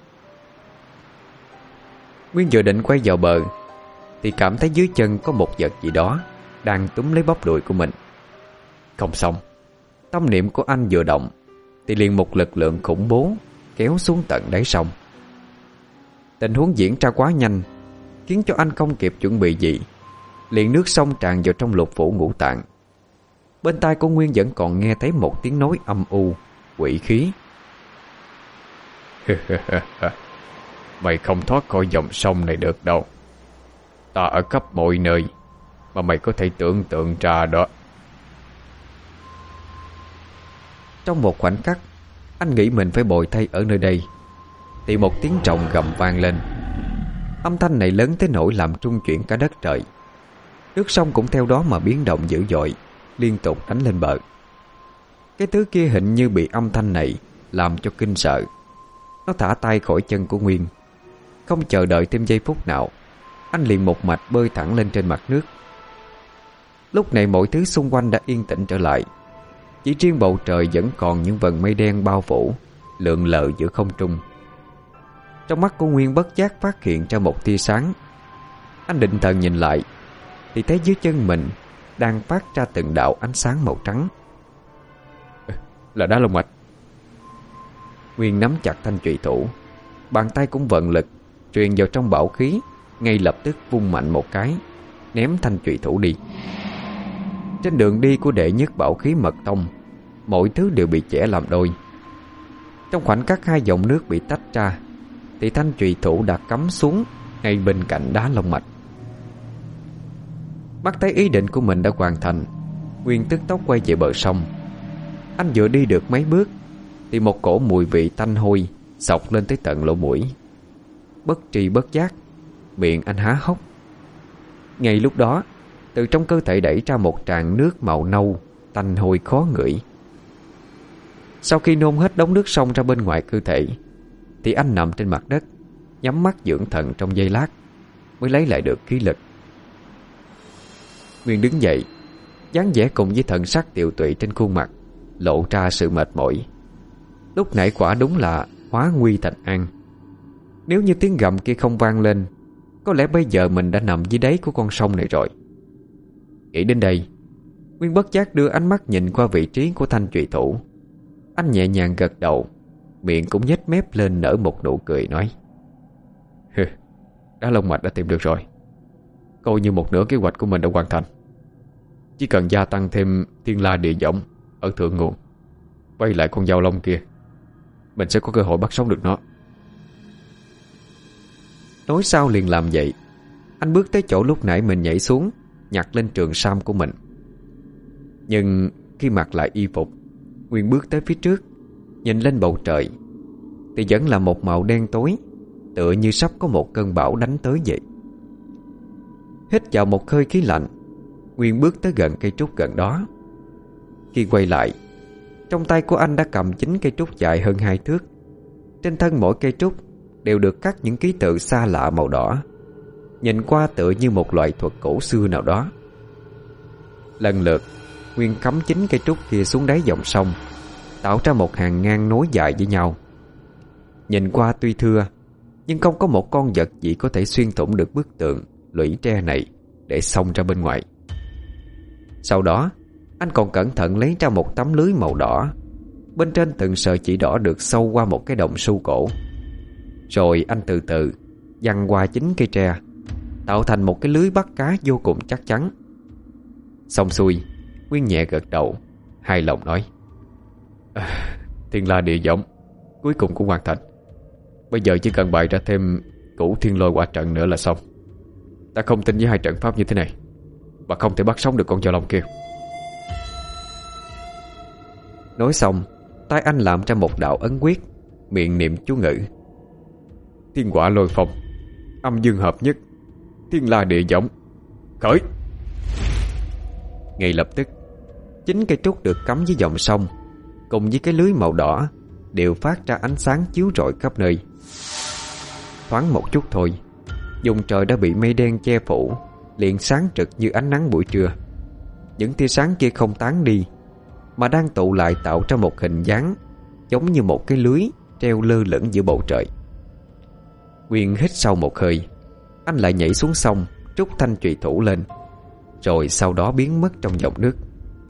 A: Nguyên vừa định quay vào bờ, thì cảm thấy dưới chân có một vật gì đó đang túm lấy bắp đùi của mình. Không xong, tâm niệm của anh vừa động thì liền một lực lượng khủng bố kéo xuống tận đáy sông. Tình huống diễn ra quá nhanh, khiến cho anh không kịp chuẩn bị gì, liền nước sông tràn vào trong lục phủ ngũ tạng. Bên tai của Nguyên vẫn còn nghe thấy một tiếng nói âm u, quỷ khí.
B: Mày không thoát khỏi dòng sông này được đâu. Ta ở khắp mọi nơi, mà mày có thể tưởng tượng ra đó.
A: Trong một khoảnh khắc, anh nghĩ mình phải bồi thay ở nơi đây, thì một tiếng tròng gầm vang lên. Âm thanh này lớn tới nỗi làm trung chuyển cả đất trời. Nước sông cũng theo đó mà biến động dữ dội, liên tục đánh lên bờ. Cái thứ kia hình như bị âm thanh này làm cho kinh sợ. Nó thả tay khỏi chân của Nguyên. Không chờ đợi thêm giây phút nào, anh liền một mạch bơi thẳng lên trên mặt nước. Lúc này mọi thứ xung quanh đã yên tĩnh trở lại. Chỉ riêng bầu trời vẫn còn những vầng mây đen bao phủ, lượn lờ giữa không trung. Trong mắt của Nguyên bất giác phát hiện ra một tia sáng. Anh định thần nhìn lại, thì thấy dưới chân mình đang phát ra từng đạo ánh sáng màu trắng.
B: Là đá long mạch.
A: Nguyên nắm chặt thanh trùy thủ, bàn tay cũng vận lực truyền vào trong bảo khí, ngay lập tức vung mạnh một cái, ném thanh trùy thủ đi. Trên đường đi của đệ nhất bảo khí mật tông, mọi thứ đều bị chẻ làm đôi. Trong khoảnh khắc hai dòng nước bị tách ra, thì thanh trùy thủ đã cắm xuống ngay bên cạnh đá long mạch. Mắt thấy ý định của mình đã hoàn thành, Nguyên tức tốc quay về bờ sông. Anh vừa đi được mấy bước thì một cổ mùi vị tanh hôi xộc lên tới tận lỗ mũi. Bất tri bất giác, miệng anh há hốc. Ngay lúc đó, từ trong cơ thể đẩy ra một tràng nước màu nâu, tanh hôi khó ngửi. Sau khi nôn hết đống nước sông ra bên ngoài cơ thể, thì anh nằm trên mặt đất, nhắm mắt dưỡng thần trong giây lát, mới lấy lại được khí lực. Nguyên đứng dậy, dáng vẻ cùng với thần sắc tiều tụy trên khuôn mặt lộ ra sự mệt mỏi. Lúc nãy quả đúng là hóa nguy thành an. Nếu như tiếng gầm kia không vang lên, có lẽ bây giờ mình đã nằm dưới đáy của con sông này rồi. Nghĩ đến đây, Nguyên bất giác đưa ánh mắt nhìn qua vị trí của thanh trùy thủ. Anh nhẹ nhàng gật đầu, miệng cũng nhếch mép lên nở một nụ cười nói: Hừ, đá lông mạch đã tìm được rồi. Coi như một nửa kế hoạch của mình đã hoàn thành. Chỉ cần gia tăng thêm thiên la địa võng ở thượng nguồn, quay lại con dao long kia, mình sẽ có cơ hội bắt sống được nó. Nói sau liền làm vậy. Anh bước tới chỗ lúc nãy mình nhảy xuống, nhặt lên trường sam của mình. Nhưng khi mặc lại y phục, Nguyên bước tới phía trước, nhìn lên bầu trời, thì vẫn là một màu đen tối, tựa như sắp có một cơn bão đánh tới vậy. Hít vào một hơi khí lạnh, Nguyên bước tới gần cây trúc gần đó. Khi quay lại, trong tay của anh đã cầm chín cây trúc dài hơn hai thước. Trên thân mỗi cây trúc đều được khắc những ký tự xa lạ màu đỏ, nhìn qua tựa như một loại thuật cổ xưa nào đó. Lần lượt, Nguyên cắm chín cây trúc kia xuống đáy dòng sông, tạo ra một hàng ngang nối dài với nhau. Nhìn qua tuy thưa, nhưng không có một con vật gì có thể xuyên thủng được bức tường lũy tre này để xông ra bên ngoài. Sau đó, anh còn cẩn thận lấy ra một tấm lưới màu đỏ, bên trên từng sợi chỉ đỏ được sâu qua một cái động su cổ. Rồi anh từ từ giăng qua chín cây tre, tạo thành một cái lưới bắt cá vô cùng chắc chắn. Xong xuôi, Nguyên nhẹ gật đầu, hài lòng nói: à, Thiên la địa võng cuối cùng cũng hoàn thành. Bây giờ chỉ cần bày ra thêm cửu thiên lôi hỏa trận nữa là xong. Ta không tin với hai trận pháp như thế này và không thể bắt sống được con dao long kia. Nói xong, tay anh làm ra một đạo ấn quyết, miệng niệm chú ngữ: Thiên hỏa lôi phong, âm dương hợp nhất, thiên la địa võng, khởi. Ngay lập tức, chính cây trúc được cắm dưới dòng sông cùng với cái lưới màu đỏ đều phát ra ánh sáng chiếu rọi khắp nơi. Thoáng một chút thôi, vùng trời đã bị mây đen che phủ, liền sáng trực như ánh nắng buổi trưa. Những tia sáng kia không tán đi, mà đang tụ lại tạo ra một hình dáng giống như một cái lưới treo lơ lửng giữa bầu trời. Nguyên hít sâu một hơi, anh lại nhảy xuống sông, trút thanh trùy thủ lên, rồi sau đó biến mất trong dòng nước.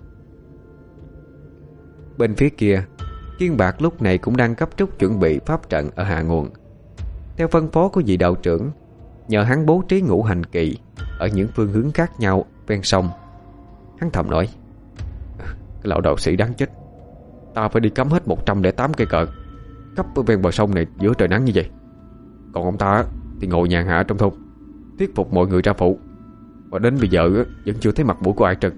A: Bên phía kia, Kiên Bạc lúc này cũng đang gấp rút chuẩn bị pháp trận ở hạ nguồn. Theo phân phó của vị đạo trưởng, nhờ hắn bố trí ngũ hành kỳ ở những phương hướng khác nhau ven sông. Hắn thầm nói: Cái lão đạo sĩ đáng chết, ta phải đi cắm hết một trăm lẻ tám cây cờ khắp ở ven bờ sông này giữa trời nắng như vậy. Còn ông ta thì ngồi nhàn hạ trong thôn, thuyết phục mọi người ra phụ. Và đến bây giờ vẫn chưa thấy mặt mũi của ai trật.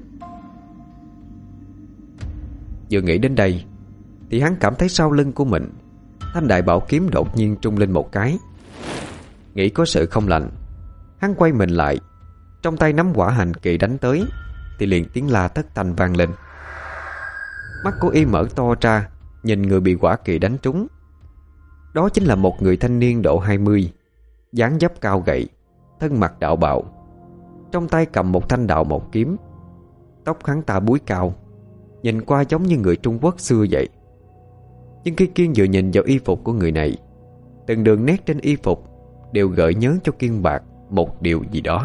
A: Vừa nghĩ đến đây, thì hắn cảm thấy sau lưng của mình thanh đại bảo kiếm đột nhiên trung lên một cái. Nghĩ có sự không lành, hắn quay mình lại, trong tay nắm hỏa hành kỳ đánh tới, thì liền tiếng la thất thanh vang lên. Mắt của y mở to ra, nhìn người bị hỏa kỳ đánh trúng. Đó chính là một người thanh niên độ hai mươi, dáng dấp cao gầy, thân mặc đạo bào, trong tay cầm một thanh đạo một kiếm. Tóc hắn ta búi cao, nhìn qua giống như người Trung Quốc xưa vậy. Nhưng khi Kiên vừa nhìn vào y phục của người này, từng đường nét trên y phục đều gợi nhớ cho Kiên Bạc một điều gì đó.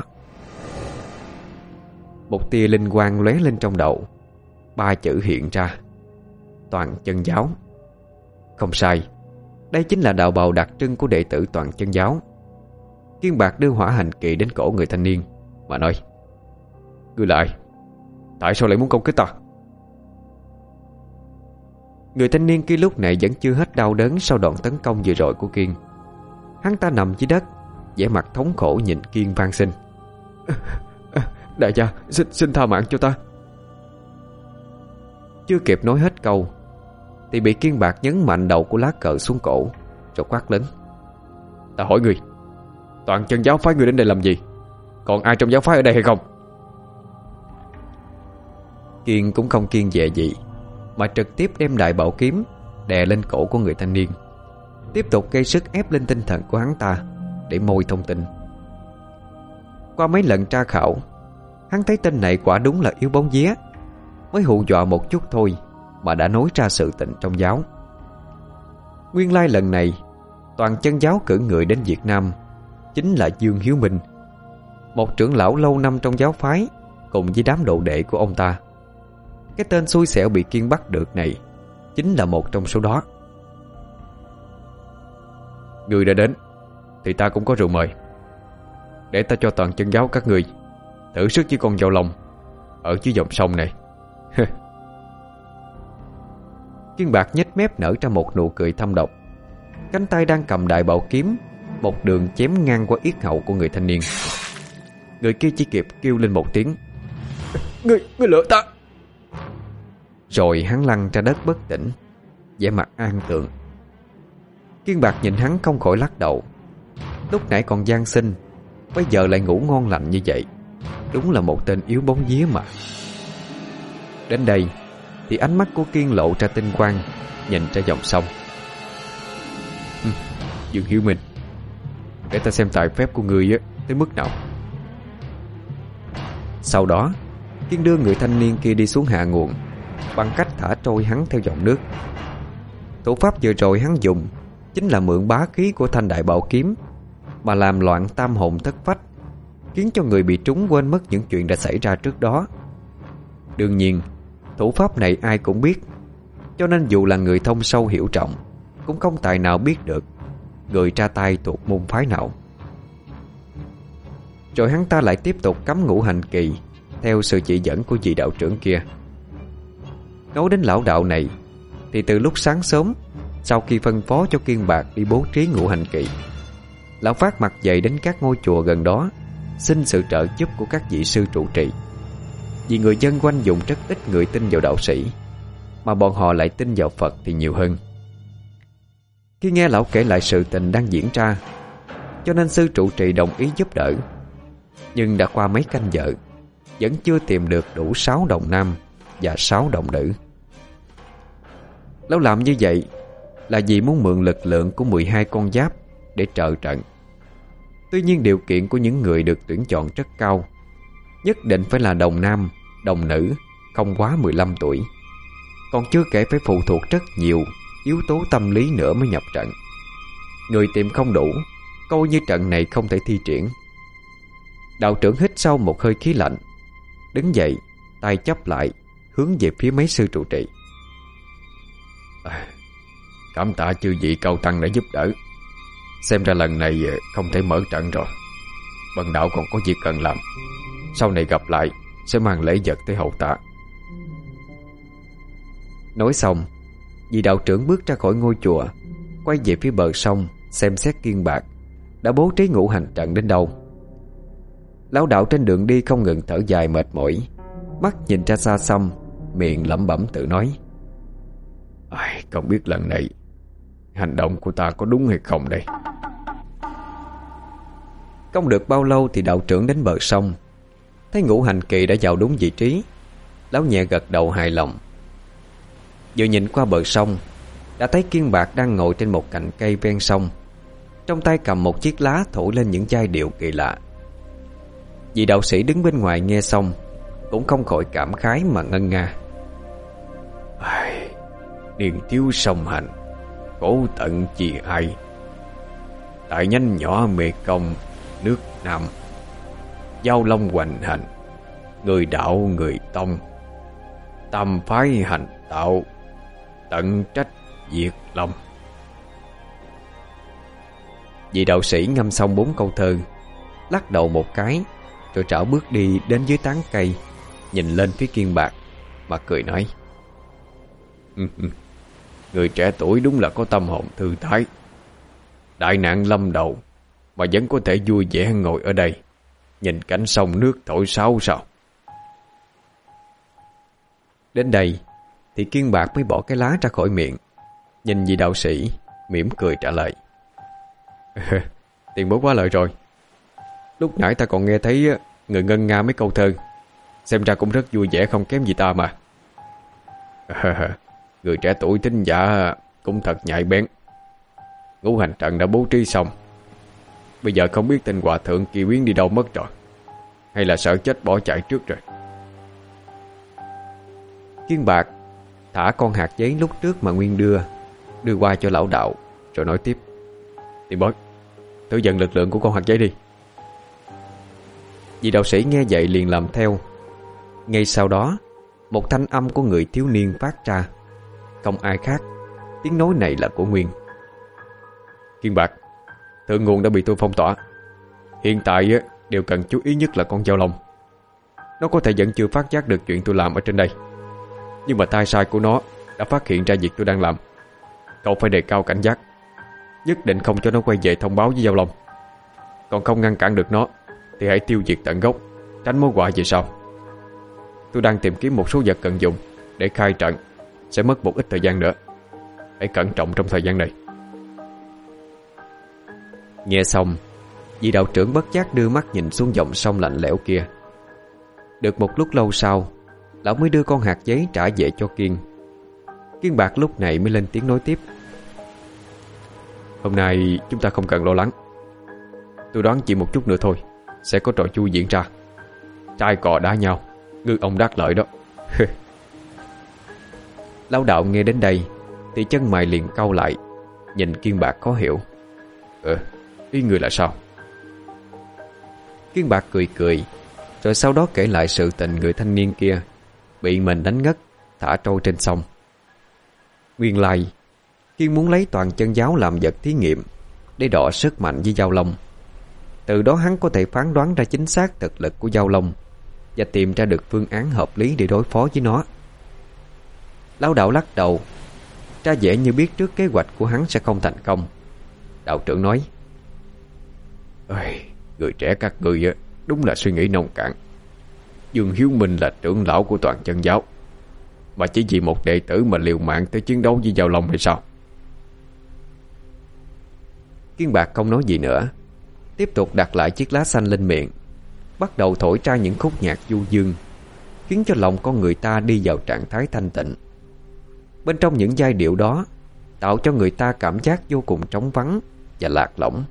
A: Một tia linh quang lóe lên trong đầu, ba chữ hiện ra: Toàn Chân Giáo. Không sai, đây chính là đạo bào đặc trưng của đệ tử Toàn Chân Giáo. Kiên Bạc đưa hỏa hành kỳ đến cổ người thanh niên mà nói: Ngươi lại, tại sao lại muốn công kích ta? Người thanh niên kia lúc này vẫn chưa hết đau đớn sau đòn tấn công vừa rồi của Kiên. Hắn ta nằm dưới đất, vẻ mặt thống khổ nhìn Kiên van xin: Đại gia, xin, xin tha mạng cho ta. Chưa kịp nói hết câu thì bị Kiên Bạc nhấn mạnh đầu của lá cờ xuống cổ, rồi quát lớn: Ta hỏi ngươi, Toàn Chân Giáo phái ngươi đến đây làm gì? Còn ai trong giáo phái ở đây hay không? Kiên cũng không kiêng dè gì, mà trực tiếp đem đại bảo kiếm đè lên cổ của người thanh niên, tiếp tục gây sức ép lên tinh thần của hắn ta để môi thông tin. Qua mấy lần tra khảo, hắn thấy tên này quả đúng là yếu bóng vía, mới hù dọa một chút thôi mà đã nói ra sự tình trong giáo. Nguyên lai lần này toàn chân giáo cử người đến Việt Nam chính là Dương Hiếu Minh, một trưởng lão lâu năm trong giáo phái, cùng với đám đồ đệ của ông ta. Cái tên xui xẻo bị Kiên bắt được này chính là một trong số đó.
B: Người đã đến thì ta cũng có rượu mời, để ta cho toàn chân giáo các người thử sức với con dao long ở dưới dòng sông này.
A: Kiên Bạc nhếch mép nở ra một nụ cười thâm độc, cánh tay đang cầm đại bảo kiếm một đường chém ngang qua yết hầu của người thanh niên. Người kia chỉ kịp kêu lên một tiếng: Người, người lựa ta! Rồi hắn lăn ra đất bất tỉnh, vẻ mặt an tường. Kiên Bạc nhìn hắn không khỏi lắc đầu. Lúc nãy còn gian sinh, bây giờ lại ngủ ngon lành như vậy, đúng là một tên yếu bóng vía mà. Đến đây thì ánh mắt của Kiên lộ ra tinh quang, nhìn ra dòng sông.
B: ừ, Dương Hiếu Minh, để ta xem tài phép của ngươi á, tới mức nào.
A: Sau đó Kiên đưa người thanh niên kia đi xuống hạ nguồn bằng cách thả trôi hắn theo dòng nước. Thủ pháp vừa rồi hắn dùng chính là mượn bá khí của thanh đại bảo kiếm mà làm loạn tam hồn thất phách, khiến cho người bị trúng quên mất những chuyện đã xảy ra trước đó. Đương nhiên thủ pháp này ai cũng biết, cho nên dù là người thông sâu hiểu trọng cũng không tài nào biết được người ra tay thuộc môn phái nào. Rồi hắn ta lại tiếp tục cắm ngũ hành kỳ theo sự chỉ dẫn của vị đạo trưởng kia. Nói đến lão đạo này thì từ lúc sáng sớm, sau khi phân phó cho Kiên Bạc đi bố trí ngũ hành kỳ, lão phát mặt dày đến các ngôi chùa gần đó xin sự trợ giúp của các vị sư trụ trì. Vì người dân quanh vùng rất ít người tin vào đạo sĩ, mà bọn họ lại tin vào Phật thì nhiều hơn. Khi nghe lão kể lại sự tình đang diễn ra, cho nên sư trụ trì đồng ý giúp đỡ. Nhưng đã qua mấy canh giờ, vẫn chưa tìm được đủ sáu đồng nam và sáu đồng nữ. Lão làm như vậy là vì muốn mượn lực lượng của mười hai con giáp để trợ trận. Tuy nhiên điều kiện của những người được tuyển chọn rất cao, nhất định phải là đồng nam, đồng nữ, không quá mười lăm tuổi. Còn chưa kể phải phụ thuộc rất nhiều yếu tố tâm lý nữa mới nhập trận. Người tìm không đủ, coi như trận này không thể thi triển. Đạo trưởng hít sâu một hơi khí lạnh, đứng dậy, tay chắp lại, hướng về phía mấy sư trụ trì.
B: à, Cảm tạ chư vị cao tăng đã giúp đỡ. Xem ra lần này không thể mở trận rồi. Bần đạo còn có việc cần làm, sau này gặp lại sẽ mang lễ vật tới hậu tạ.
A: Nói xong, vị đạo trưởng bước ra khỏi ngôi chùa, quay về phía bờ sông xem xét Kiên Bạc đã bố trí ngũ hành trận đến đâu. Lão đạo trên đường đi không ngừng thở dài mệt mỏi, mắt nhìn ra xa xăm, miệng lẩm bẩm tự nói:
B: Ai, không biết lần này hành động của ta có đúng hay không đây.
A: Không được bao lâu thì đạo trưởng đến bờ sông, thấy ngũ hành kỳ đã vào đúng vị trí. Lão nhẹ gật đầu hài lòng. Vừa nhìn qua bờ sông, đã thấy Kiên Bạc đang ngồi trên một cành cây ven sông, trong tay cầm một chiếc lá thổi lên những giai điệu kỳ lạ. Vị đạo sĩ đứng bên ngoài nghe xong cũng không khỏi cảm khái mà ngân nga:
B: Ai, niên thiếu song hành, khổ tận chi ai. Tại nhánh nhỏ Mê Công nước Nam, giao long hoành hành, người đạo người tông. Tam phái hành tạo, tận trách diệt long.
A: Vị đạo sĩ ngâm xong bốn câu thơ, lắc đầu một cái, rồi trảo bước đi đến dưới tán cây, nhìn lên phía Kiên Bạc mà cười nói:
B: Người trẻ tuổi đúng là có tâm hồn thư thái. Đại nạn lâm đầu mà vẫn có thể vui vẻ ngồi ở đây, nhìn cảnh sông nước thổi sáo sao?
A: Đến đây thì Kiên Bạc mới bỏ cái lá ra khỏi miệng, nhìn vị đạo sĩ mỉm cười trả lời:
B: Tiền bối quá lời rồi. Lúc nãy ta còn nghe thấy người ngân nga mấy câu thơ, Xem ra cũng rất vui vẻ không kém gì ta mà. Người trẻ tuổi tính giả cũng thật nhạy bén. Ngũ hành trận đã bố trí xong, bây giờ không biết tên hòa thượng kỳ biến đi đâu mất rồi, hay là sợ chết bỏ chạy trước rồi.
A: Kiên Bạc thả con hạt giấy lúc trước mà Nguyên đưa Đưa qua cho lão đạo, rồi nói tiếp:
B: Tiền bối, thử dần lực lượng của con hạt giấy đi.
A: Vị đạo sĩ nghe vậy liền làm theo. Ngay sau đó, một thanh âm của người thiếu niên phát ra. Không ai khác, tiếng nói này là của Nguyên.
B: Kiên Bạc, thượng nguồn đã bị tôi phong tỏa. Hiện tại điều cần chú ý nhất là con dao long. Nó có thể vẫn chưa phát giác được chuyện tôi làm ở trên đây, nhưng mà tai sai của nó đã phát hiện ra việc tôi đang làm. Cậu phải đề cao cảnh giác, nhất định không cho nó quay về thông báo với dao long. Còn không ngăn cản được nó thì hãy tiêu diệt tận gốc, tránh mối họa về sau. Tôi đang tìm kiếm một số vật cần dùng để khai trận, sẽ mất một ít thời gian nữa. Hãy cẩn trọng trong thời gian này.
A: Nghe xong, vị đạo trưởng bất giác đưa mắt nhìn xuống dòng sông lạnh lẽo kia. Được một lúc lâu sau, lão mới đưa con hạt giấy trả về cho Kiên. Kiên Bạc lúc này mới lên tiếng nói tiếp:
B: Hôm nay chúng ta không cần lo lắng. Tôi đoán chỉ một chút nữa thôi sẽ có trò vui diễn ra. Trai cò đá nhau, ngư ông đắc lợi đó.
A: Lão đạo nghe đến đây thì chân mày liền cau lại, nhìn Kiên Bạc khó hiểu.
B: Ờ, ý người là sao?
A: Kiên Bạc cười cười, rồi sau đó kể lại sự tình người thanh niên kia bị mình đánh ngất, thả trôi trên sông. Nguyên lai Kiên muốn lấy toàn chân giáo làm vật thí nghiệm để đọ sức mạnh với dao long. Từ đó hắn có thể phán đoán ra chính xác thực lực của dao long và tìm ra được phương án hợp lý để đối phó với nó. Lão đạo lắc đầu, ra vẻ như biết trước kế hoạch của hắn sẽ không thành công. Đạo trưởng nói:
B: Ôi, người trẻ các người đúng là suy nghĩ nông cạn. Dương Hiếu Minh là trưởng lão của toàn chân giáo, mà chỉ vì một đệ tử mà liều mạng tới chiến đấu với dao long hay sao?
A: Kiên Bạc không nói gì nữa, tiếp tục đặt lại chiếc lá xanh lên miệng, bắt đầu thổi ra những khúc nhạc du dương, khiến cho lòng con người ta đi vào trạng thái thanh tịnh. Bên trong những giai điệu đó tạo cho người ta cảm giác vô cùng trống vắng và lạc lõng.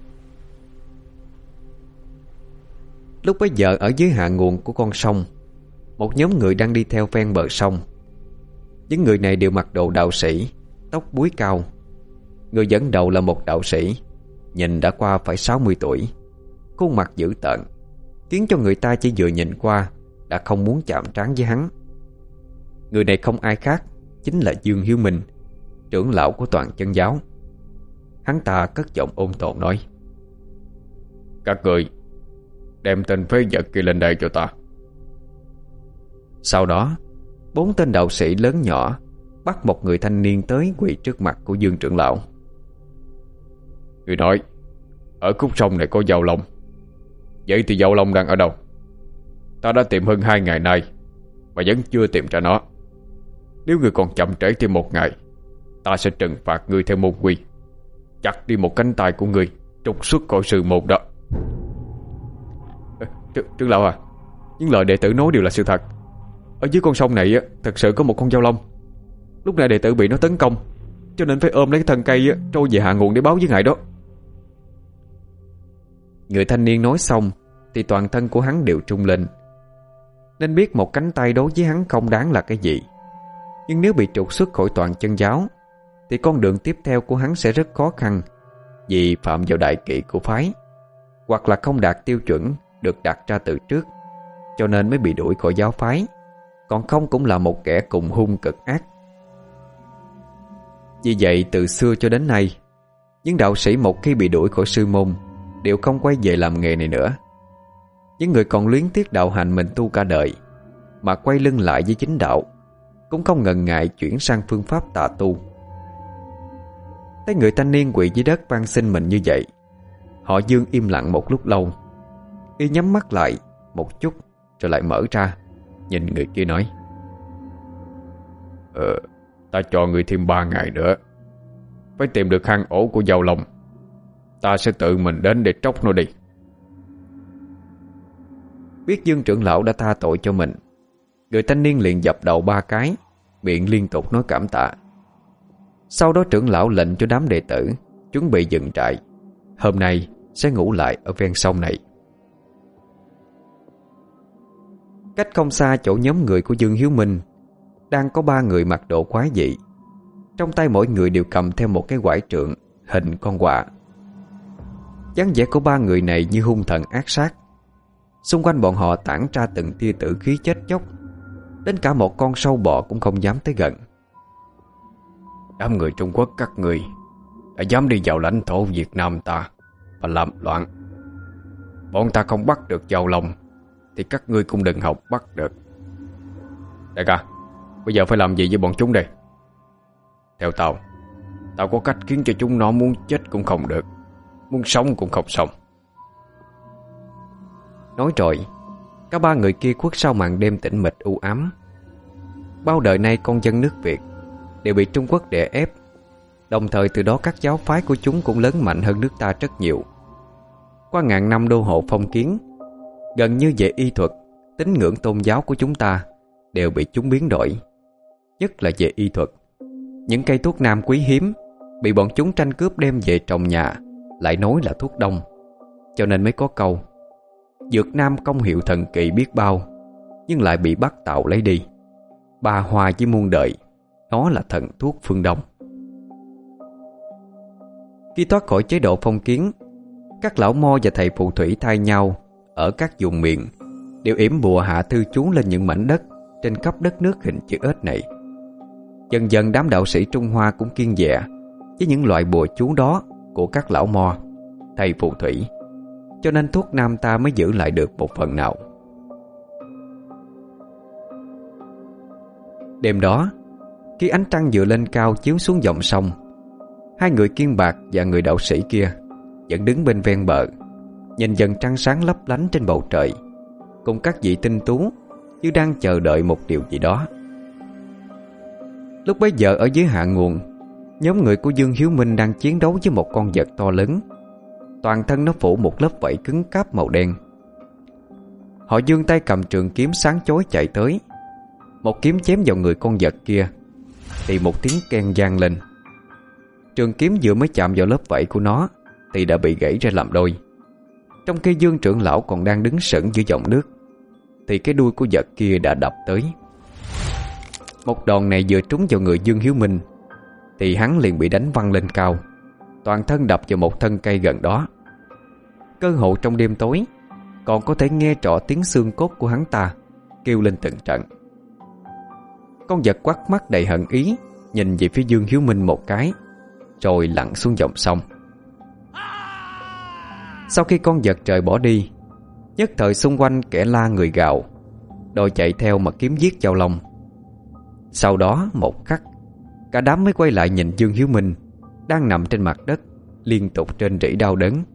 A: Lúc bấy giờ ở dưới hạ nguồn của con sông, một nhóm người đang đi theo ven bờ sông. Những người này đều mặc đồ đạo sĩ, tóc búi cao. Người dẫn đầu là một đạo sĩ, nhìn đã qua phải sáu mươi tuổi, khuôn mặt dữ tợn, khiến cho người ta chỉ vừa nhìn qua đã không muốn chạm trán với hắn. Người này không ai khác, chính là Dương Hiếu Minh, trưởng lão của toàn chân giáo. Hắn ta cất giọng ôn tồn nói:
B: Các người đem tên phế vật kia lên đây cho ta.
A: Sau đó, bốn tên đạo sĩ lớn nhỏ bắt một người thanh niên tới quỳ trước mặt của Dương trưởng lão.
B: Người nói ở khúc sông này có dao long. Vậy thì dao long đang ở đâu? Ta đã tìm hơn hai ngày nay mà vẫn chưa tìm ra nó. Nếu người còn chậm trễ thêm một ngày, ta sẽ trừng phạt người theo môn quy, chặt đi một cánh tay của người, trục xuất khỏi sư môn đó. Trưởng lão à, những lời đệ tử nói đều là sự thật. Ở dưới con sông này thật sự có một con dao long. Lúc này đệ tử bị nó tấn công, cho nên phải ôm lấy cái thân cây trôi về hạ nguồn để báo với ngài đó.
A: Người thanh niên nói xong thì toàn thân của hắn đều trung lên. Nên biết một cánh tay đối với hắn không đáng là cái gì. Nhưng nếu bị trục xuất khỏi toàn chân giáo thì con đường tiếp theo của hắn sẽ rất khó khăn, vì phạm vào đại kỵ của phái, hoặc là không đạt tiêu chuẩn được đặt ra từ trước, cho nên mới bị đuổi khỏi giáo phái. Còn không cũng là một kẻ cùng hung cực ác. Vì vậy từ xưa cho đến nay, những đạo sĩ một khi bị đuổi khỏi sư môn đều không quay về làm nghề này nữa. Những người còn luyến tiếc đạo hành mình tu cả đời mà quay lưng lại với chính đạo cũng không ngần ngại chuyển sang phương pháp tà tu. Thấy người thanh niên quỳ dưới đất van xin mình như vậy, họ Dương im lặng một lúc lâu. Y nhắm mắt lại một chút rồi lại mở ra, nhìn người kia nói:
B: Ờ, ta cho người thêm ba ngày nữa, phải tìm được hang ổ của dao long. Ta sẽ tự mình đến để tróc nó đi.
A: Biết Dương trưởng lão đã tha tội cho mình, Người thanh niên liền dập đầu ba cái, miệng liên tục nói cảm tạ. Sau đó trưởng lão lệnh cho đám đệ tử chuẩn bị dựng trại. Hôm nay sẽ ngủ lại ở ven sông này. Cách không xa chỗ nhóm người của Dương Hiếu Minh đang có ba người mặc đồ quái dị. Trong tay mỗi người đều cầm theo một cái quải trượng hình con quạ. Dáng vẻ của ba người này như hung thần ác sát. Xung quanh bọn họ tản ra từng tia tử khí chết chóc, đến cả một con sâu bọ cũng không dám tới gần.
B: Đám người Trung Quốc các người đã dám đi vào lãnh thổ Việt Nam ta và làm loạn. Bọn ta không bắt được Giao Long thì các ngươi cũng đừng học bắt được. Đại ca, bây giờ phải làm gì với bọn chúng đây? Theo tao, tao có cách khiến cho chúng nó muốn chết cũng không được, muốn sống cũng không xong.
A: Nói rồi, cả ba người kia khuất sau màn đêm tĩnh mịch u ám. Bao đời nay con dân nước Việt đều bị Trung Quốc đè ép, đồng thời từ đó các giáo phái của chúng cũng lớn mạnh hơn nước ta rất nhiều. Qua ngàn năm đô hộ phong kiến, gần như về y thuật, tín ngưỡng tôn giáo của chúng ta đều bị chúng biến đổi. Nhất là về y thuật, những cây thuốc nam quý hiếm bị bọn chúng tranh cướp đem về trồng nhà, lại nói là thuốc đông. Cho nên mới có câu dược nam công hiệu thần kỳ biết bao, nhưng lại bị bắt tạo lấy đi. Ba hoa với muôn đời, nó là thần thuốc phương Đông. Khi thoát khỏi chế độ phong kiến, các lão mo và thầy phù thủy thay nhau ở các vùng miền đều yểm bùa hạ thư chú lên những mảnh đất trên khắp đất nước hình chữ ếch này. Dần dần đám đạo sĩ Trung Hoa cũng kiêng dè với những loại bùa chú đó của các lão mo, thầy phù thủy, cho nên thuốc nam ta mới giữ lại được một phần nào. Đêm đó, khi ánh trăng vừa lên cao chiếu xuống dòng sông, hai người kiên bạc và người đạo sĩ kia vẫn đứng bên ven bờ, nhìn dần trăng sáng lấp lánh trên bầu trời, cùng các vị tinh tú như đang chờ đợi một điều gì đó. Lúc bấy giờ ở dưới hạ nguồn, nhóm người của Dương Hiếu Minh đang chiến đấu với một con vật to lớn. Toàn thân nó phủ một lớp vảy cứng cáp màu đen. Họ giương tay cầm trường kiếm sáng chói chạy tới. Một kiếm chém vào người con vật kia thì một tiếng keng vang lên. Trường kiếm vừa mới chạm vào lớp vảy của nó thì đã bị gãy ra làm đôi. Trong khi Dương trưởng lão còn đang đứng sững giữa dòng nước thì cái đuôi của vật kia đã đập tới. Một đòn này vừa trúng vào người Dương Hiếu Minh thì hắn liền bị đánh văng lên cao, toàn thân đập vào một thân cây gần đó. Cơ hội trong đêm tối còn có thể nghe rõ tiếng xương cốt của hắn ta kêu lên từng trận. Con vật quắt mắt đầy hận ý nhìn về phía Dương Hiếu Minh một cái, rồi lặn xuống dòng sông. Sau khi con vật trời bỏ đi, nhất thời xung quanh kẻ la người gào, đòi chạy theo mà kiếm giết Giao Long. Sau đó một khắc, cả đám mới quay lại nhìn Dương Hiếu Minh đang nằm trên mặt đất, liên tục rên rỉ đau đớn.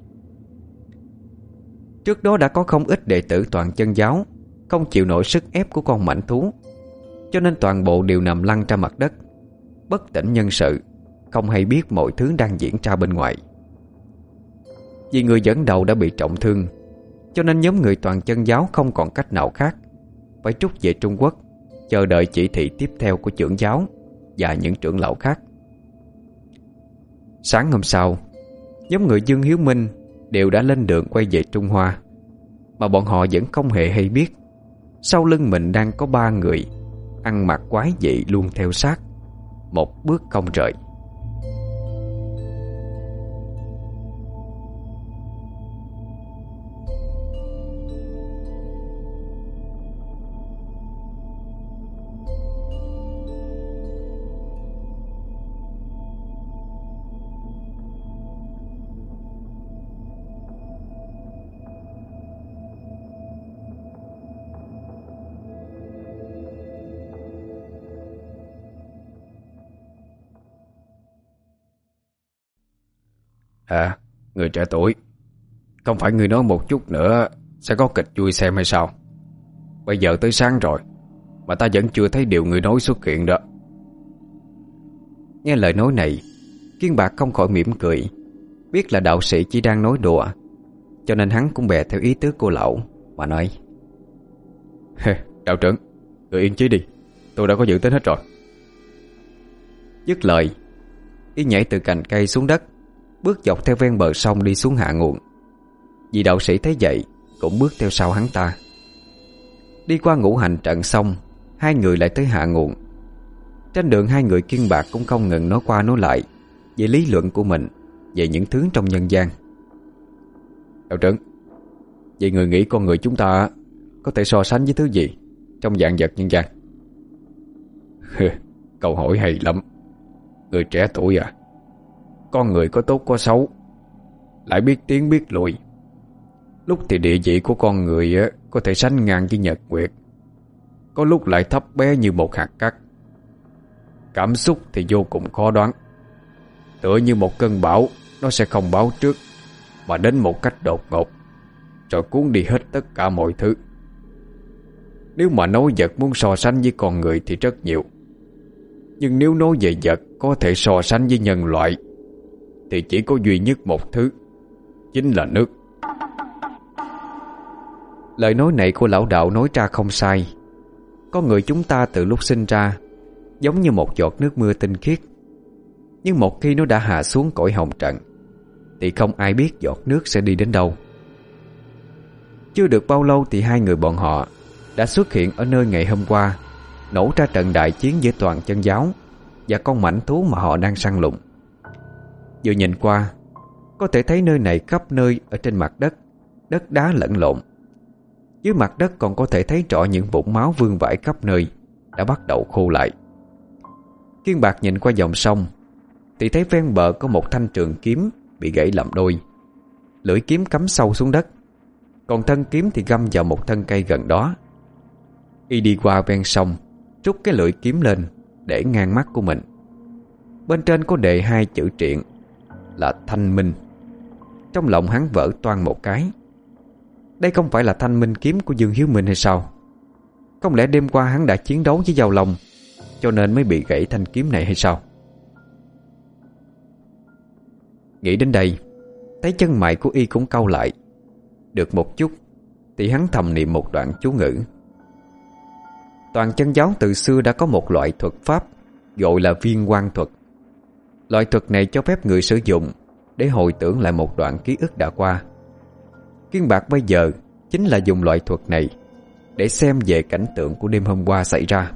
A: Trước đó đã có không ít đệ tử toàn chân giáo không chịu nổi sức ép của con mãnh thú, cho nên toàn bộ đều nằm lăn ra mặt đất, bất tỉnh nhân sự, không hay biết mọi thứ đang diễn ra bên ngoài. Vì người dẫn đầu đã bị trọng thương, cho nên nhóm người toàn chân giáo không còn cách nào khác, phải trút về Trung Quốc, chờ đợi chỉ thị tiếp theo của trưởng giáo và những trưởng lão khác. Sáng hôm sau, nhóm người Dương Hiếu Minh đều đã lên đường quay về Trung Hoa, mà bọn họ vẫn không hề hay biết sau lưng mình đang có ba người ăn mặc quái dị luôn theo sát, một bước không rời.
B: À, người trẻ tuổi, không phải người nói một chút nữa sẽ có kịch vui xem hay sao? Bây giờ tới sáng rồi mà ta vẫn chưa thấy điều người nói xuất hiện đó.
A: Nghe lời nói này, Kiên Bạc không khỏi mỉm cười, biết là đạo sĩ chỉ đang nói đùa, cho nên hắn cũng bè theo ý tứ cô lão mà nói:
B: Đạo trưởng, Người yên chí đi, tôi đã có dự tính hết rồi.
A: Dứt lời, y nhảy từ cành cây xuống đất, bước dọc theo ven bờ sông đi xuống hạ nguồn. Vị đạo sĩ thấy vậy cũng bước theo sau hắn ta. Đi qua ngũ hành trận xong, hai người lại tới hạ nguồn. Trên đường hai người kiên bạc cũng không ngừng nói qua nói lại về lý luận của mình về những thứ trong nhân gian.
B: Đạo trưởng, vậy người nghĩ con người chúng ta có thể so sánh với thứ gì trong vạn vật nhân gian? Câu hỏi hay lắm. Người trẻ tuổi à, con người có tốt có xấu, lại biết tiến biết lùi. Lúc thì địa vị của con người có thể sánh ngang với nhật nguyệt, có lúc lại thấp bé như một hạt cát. Cảm xúc thì vô cùng khó đoán. Tựa như một cơn bão, nó sẽ không báo trước mà đến một cách đột ngột, rồi cuốn đi hết tất cả mọi thứ. Nếu mà nói vật muốn so sánh với con người thì rất nhiều, nhưng nếu nói về vật có thể so sánh với nhân loại thì chỉ có duy nhất một thứ, chính là nước.
A: Lời nói này của lão đạo nói ra không sai. Con người chúng ta từ lúc sinh ra giống như một giọt nước mưa tinh khiết, nhưng một khi nó đã hạ xuống cõi hồng trần thì không ai biết giọt nước sẽ đi đến đâu. Chưa được bao lâu thì hai người bọn họ đã xuất hiện ở nơi ngày hôm qua nổ ra trận đại chiến giữa toàn chân giáo và con mãnh thú mà họ đang săn lùng. Vừa nhìn qua, có thể thấy nơi này khắp nơi ở trên mặt đất, đất đá lẫn lộn. Dưới mặt đất còn có thể thấy rõ những vũng máu vương vãi khắp nơi đã bắt đầu khô lại. Kiên Bạc nhìn qua dòng sông thì thấy ven bờ có một thanh trường kiếm bị gãy làm đôi, lưỡi kiếm cắm sâu xuống đất, còn thân kiếm thì găm vào một thân cây gần đó. Y đi qua ven sông, rút cái lưỡi kiếm lên để ngang mắt của mình. Bên trên có đề hai chữ triện là Thanh Minh. Trong lòng hắn vỡ toang một cái. Đây không phải là Thanh Minh kiếm của Dương Hiếu Minh hay sao? Không lẽ đêm qua hắn đã chiến đấu với Giao Long cho nên mới bị gãy thanh kiếm này hay sao? Nghĩ đến đây, thấy chân mày của y cũng cau lại. Được một chút thì hắn thầm niệm một đoạn chú ngữ. Toàn chân giáo từ xưa đã có một loại thuật pháp gọi là viên quang thuật. Loại thuật này cho phép người sử dụng để hồi tưởng lại một đoạn ký ức đã qua. Kiên Bạc bây giờ chính là dùng loại thuật này để xem về cảnh tượng của đêm hôm qua xảy ra.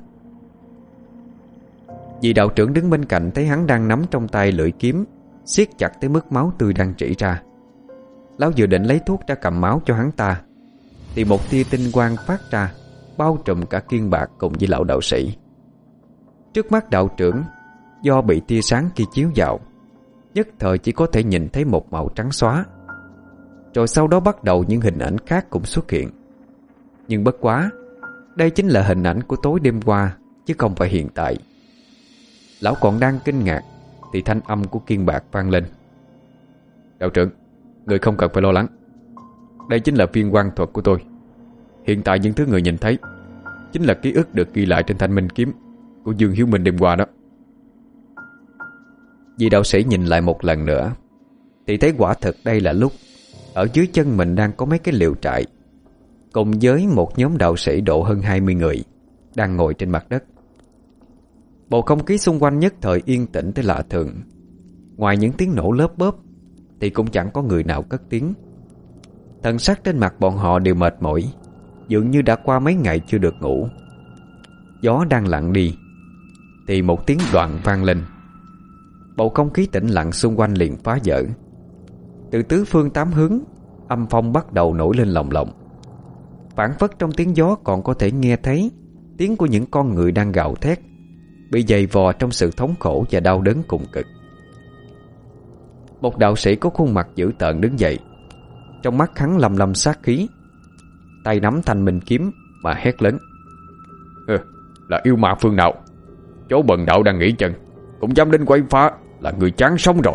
A: Vị đạo trưởng đứng bên cạnh thấy hắn đang nắm trong tay lưỡi kiếm, siết chặt tới mức máu tươi đang rỉ ra. Lão vừa định lấy thuốc ra cầm máu cho hắn ta thì một tia tinh quang phát ra, bao trùm cả Kiên Bạc cùng với lão đạo sĩ. Trước mắt đạo trưởng, do bị tia sáng kia chiếu vào, nhất thời chỉ có thể nhìn thấy một màu trắng xóa. Rồi sau đó bắt đầu những hình ảnh khác cũng xuất hiện. Nhưng bất quá, đây chính là hình ảnh của tối đêm qua, chứ không phải hiện tại. Lão còn đang kinh ngạc thì thanh âm của Kiên Bạc vang lên. Đạo trưởng, người không cần phải lo lắng. Đây chính là viên quang thuật của tôi. Hiện tại những thứ người nhìn thấy chính là ký ức được ghi lại trên thanh minh kiếm của Dương Hiếu Minh đêm qua đó. Vì đạo sĩ nhìn lại một lần nữa thì thấy quả thực đây là lúc ở dưới chân mình đang có mấy cái lều trại, cùng với một nhóm đạo sĩ độ hơn hai mươi người đang ngồi trên mặt đất. Bầu không khí xung quanh nhất thời yên tĩnh tới lạ thường. Ngoài những tiếng nổ lớp bóp thì cũng chẳng có người nào cất tiếng. Thần sắc trên mặt bọn họ đều mệt mỏi, dường như đã qua mấy ngày chưa được ngủ. Gió đang lặng đi thì một tiếng đoạn vang lên. Bầu không khí tĩnh lặng xung quanh liền phá vỡ. Từ tứ phương tám hướng, âm phong bắt đầu nổi lên lồng lộng. Phảng phất trong tiếng gió còn có thể nghe thấy tiếng của những con người đang gào thét, bị dày vò trong sự thống khổ và đau đớn cùng cực. Một đạo sĩ có khuôn mặt dữ tợn đứng dậy, trong mắt hắn lầm lầm sát khí, tay nắm thanh minh kiếm mà hét lớn. Ừ, là yêu ma phương nào? Chỗ bần đạo đang nghỉ chân cũng dám đến quấy phá, là người chán sống rồi.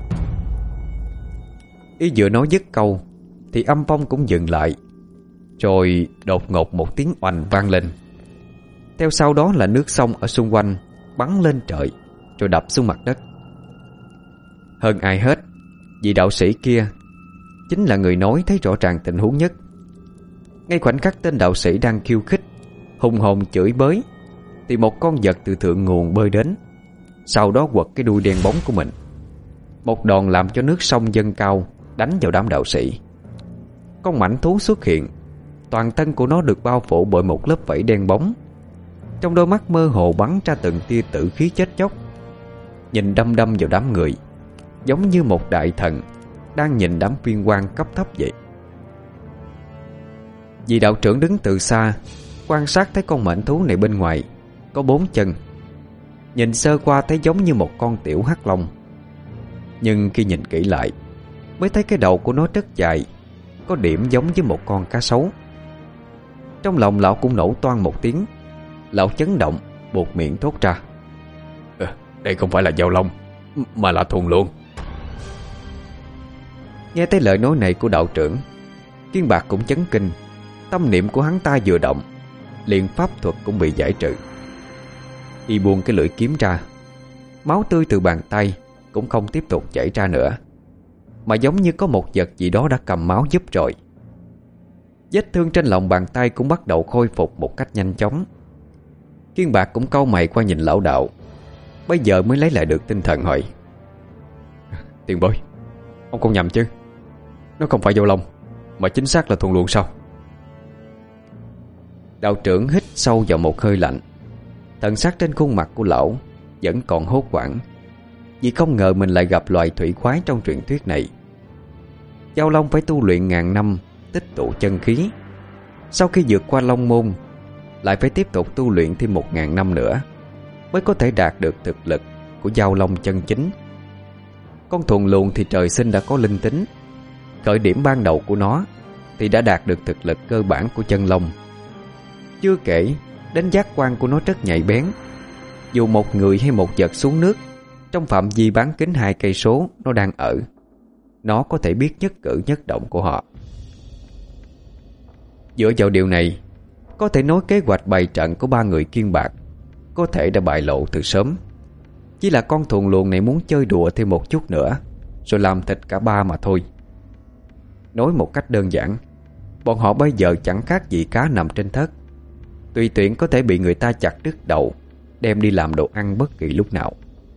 A: Y vừa nói dứt câu thì âm phong cũng dừng lại. Rồi đột ngột một tiếng oanh vang lên. Theo sau đó là nước sông ở xung quanh bắn lên trời rồi đập xuống mặt đất. Hơn ai hết, vị đạo sĩ kia chính là người nói thấy rõ ràng tình huống nhất. Ngay khoảnh khắc tên đạo sĩ đang khiêu khích hùng hồn chửi bới thì một con vật từ thượng nguồn bơi đến, sau đó quật cái đuôi đen bóng của mình. Một đòn làm cho nước sông dâng cao, đánh vào đám đạo sĩ. Con mãnh thú xuất hiện, toàn thân của nó được bao phủ bởi một lớp vảy đen bóng. Trong đôi mắt mơ hồ bắn ra từng tia tử khí chết chóc, nhìn đăm đăm vào đám người, giống như một đại thần đang nhìn đám viên quan cấp thấp vậy. Vị đạo trưởng đứng từ xa, quan sát thấy con mãnh thú này bên ngoài có bốn chân. Nhìn sơ qua thấy giống như một con tiểu hắc long, nhưng khi nhìn kỹ lại mới thấy cái đầu của nó rất dài, có điểm giống với một con cá sấu. Trong lòng lão cũng nổ toang một tiếng. Lão chấn động, buột miệng thốt ra:
B: à, đây không phải là dao long, mà là thuần luôn.
A: Nghe thấy lời nói này của đạo trưởng, Kiên Bạc cũng chấn kinh. Tâm niệm của hắn ta vừa động, liền pháp thuật cũng bị giải trừ. Y buông cái lưỡi kiếm ra, máu tươi từ bàn tay cũng không tiếp tục chảy ra nữa, mà giống như có một vật gì đó đã cầm máu giúp rồi. Vết thương trên lòng bàn tay cũng bắt đầu khôi phục một cách nhanh chóng. Kiên Bạc cũng cau mày qua nhìn lão đạo, bây giờ mới lấy lại được tinh thần hỏi:
B: Tiền bối, ông không nhầm chứ? Nó không phải dao long, mà chính xác là thuần luồng sao?
A: Đạo trưởng hít sâu vào một hơi lạnh. Thần sắc trên khuôn mặt của lão vẫn còn hốt hoảng, vì không ngờ mình lại gặp loài thủy quái trong truyền thuyết này. Dao long phải tu luyện ngàn năm, tích tụ chân khí. Sau khi vượt qua long môn, lại phải tiếp tục tu luyện thêm một ngàn năm nữa mới có thể đạt được thực lực của dao long chân chính. Con thuần luồng thì trời sinh đã có linh tính. Khởi điểm ban đầu của nó thì đã đạt được thực lực cơ bản của chân long. Chưa kể đến giác quan của nó rất nhạy bén. Dù một người hay một vật xuống nước, trong phạm vi bán kính hai cây số nó đang ở, nó có thể biết nhất cử nhất động của họ. Dựa vào điều này, có thể nói kế hoạch bày trận của ba người Kiên Bạc có thể đã bại lộ từ sớm. Chỉ là con thuần luồng này muốn chơi đùa thêm một chút nữa, rồi làm thịt cả ba mà thôi. Nói một cách đơn giản, bọn họ bây giờ chẳng khác gì cá nằm trên thớt, tùy tiện có thể bị người ta chặt đứt đầu, đem đi làm đồ ăn bất kỳ lúc nào.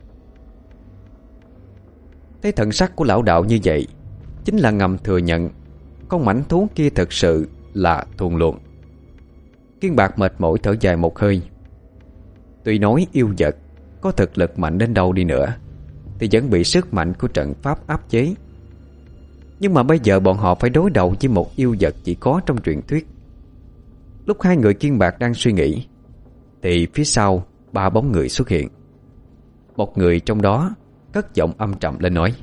A: Thấy thần sắc của lão đạo như vậy, chính là ngầm thừa nhận con mãnh thú kia thật sự là thuần luồng. Kiên Bạc mệt mỏi thở dài một hơi. Tuy nói yêu vật có thực lực mạnh đến đâu đi nữa thì vẫn bị sức mạnh của trận pháp áp chế, nhưng mà bây giờ bọn họ phải đối đầu với một yêu vật chỉ có trong truyền thuyết. Lúc hai người Kiên Bạc đang suy nghĩ thì phía sau ba bóng người xuất hiện. Một người trong đó cất giọng âm trầm lên nói: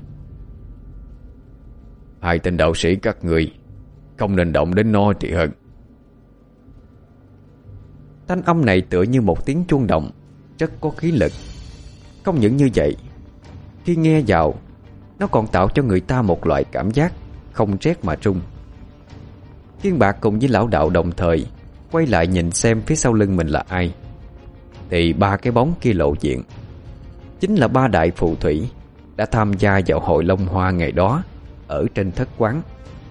B: Hai tên đạo sĩ các người không nên động đến nó thì hơn.
A: Thanh âm này tựa như một tiếng chuông động, rất có khí lực. Không những như vậy, khi nghe vào, nó còn tạo cho người ta một loại cảm giác không rét mà run. Kiên Bạc cùng với lão đạo đồng thời quay lại nhìn xem phía sau lưng mình là ai, thì ba cái bóng kia lộ diện. Chính là ba đại phù thủy đã tham gia vào hội Long Hoa ngày đó ở trên thất quán.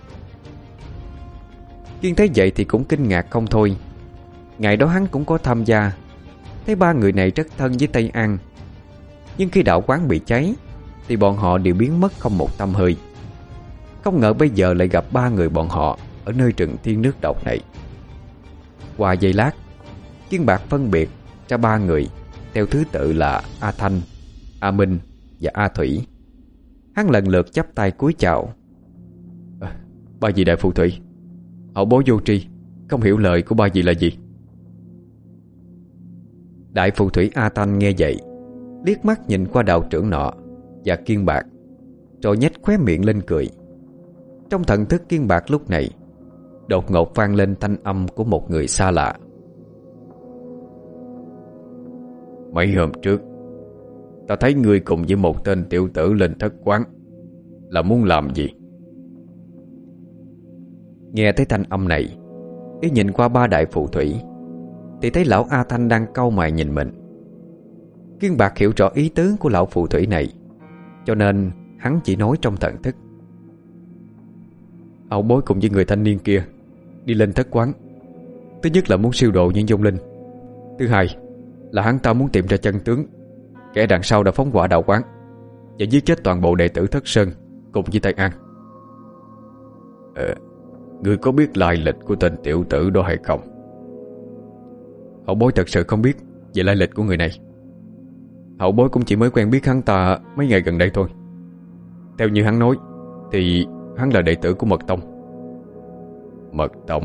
A: Kiên thấy vậy thì cũng kinh ngạc không thôi. Ngày đó hắn cũng có tham gia, thấy ba người này rất thân với Tây An. Nhưng khi đạo quán bị cháy thì bọn họ đều biến mất không một tăm hơi. Không ngờ bây giờ lại gặp ba người bọn họ ở nơi rừng thiên nước độc này. Qua giây lát, Kiên Bạc phân biệt ra ba người theo thứ tự là A Thanh, A Minh và A Thủy. Hắn lần lượt chắp tay cúi chào.
B: à, Ba vị đại phù thủy, hậu bối vô tri, không hiểu lời của ba vị là gì.
A: Đại phù thủy A Thanh nghe vậy, liếc mắt nhìn qua đạo trưởng nọ và Kiên Bạc, rồi nhếch khóe miệng lên cười. Trong thần thức Kiên Bạc lúc này đột ngột vang lên thanh âm của một người xa lạ:
B: Mấy hôm trước ta thấy ngươi cùng với một tên tiểu tử lên thất quán, là muốn làm gì?
A: Nghe thấy thanh âm này, ý nhìn qua ba đại phù thủy thì thấy lão A Thanh đang cau mày nhìn mình. Kiên Bạc hiểu rõ ý tứ của lão phù thủy này, cho nên hắn chỉ nói trong thần thức:
B: Hậu bối cùng với người thanh niên kia đi lên thất quán, Thứ nhất là muốn siêu độ những vong linh. Thứ hai là hắn ta muốn tìm ra chân tướng kẻ đằng sau đã phóng hỏa đạo quán và giết chết toàn bộ đệ tử Thất Sơn cùng với Tây An. Ờ, ngươi có biết lai lịch của tên tiểu tử đó hay không? Hậu bối thật sự không biết về lai lịch của người này. Hậu bối cũng chỉ mới quen biết hắn ta mấy ngày gần đây thôi. Theo như hắn nói thì hắn là đệ tử của Mật Tông. Mật Tông?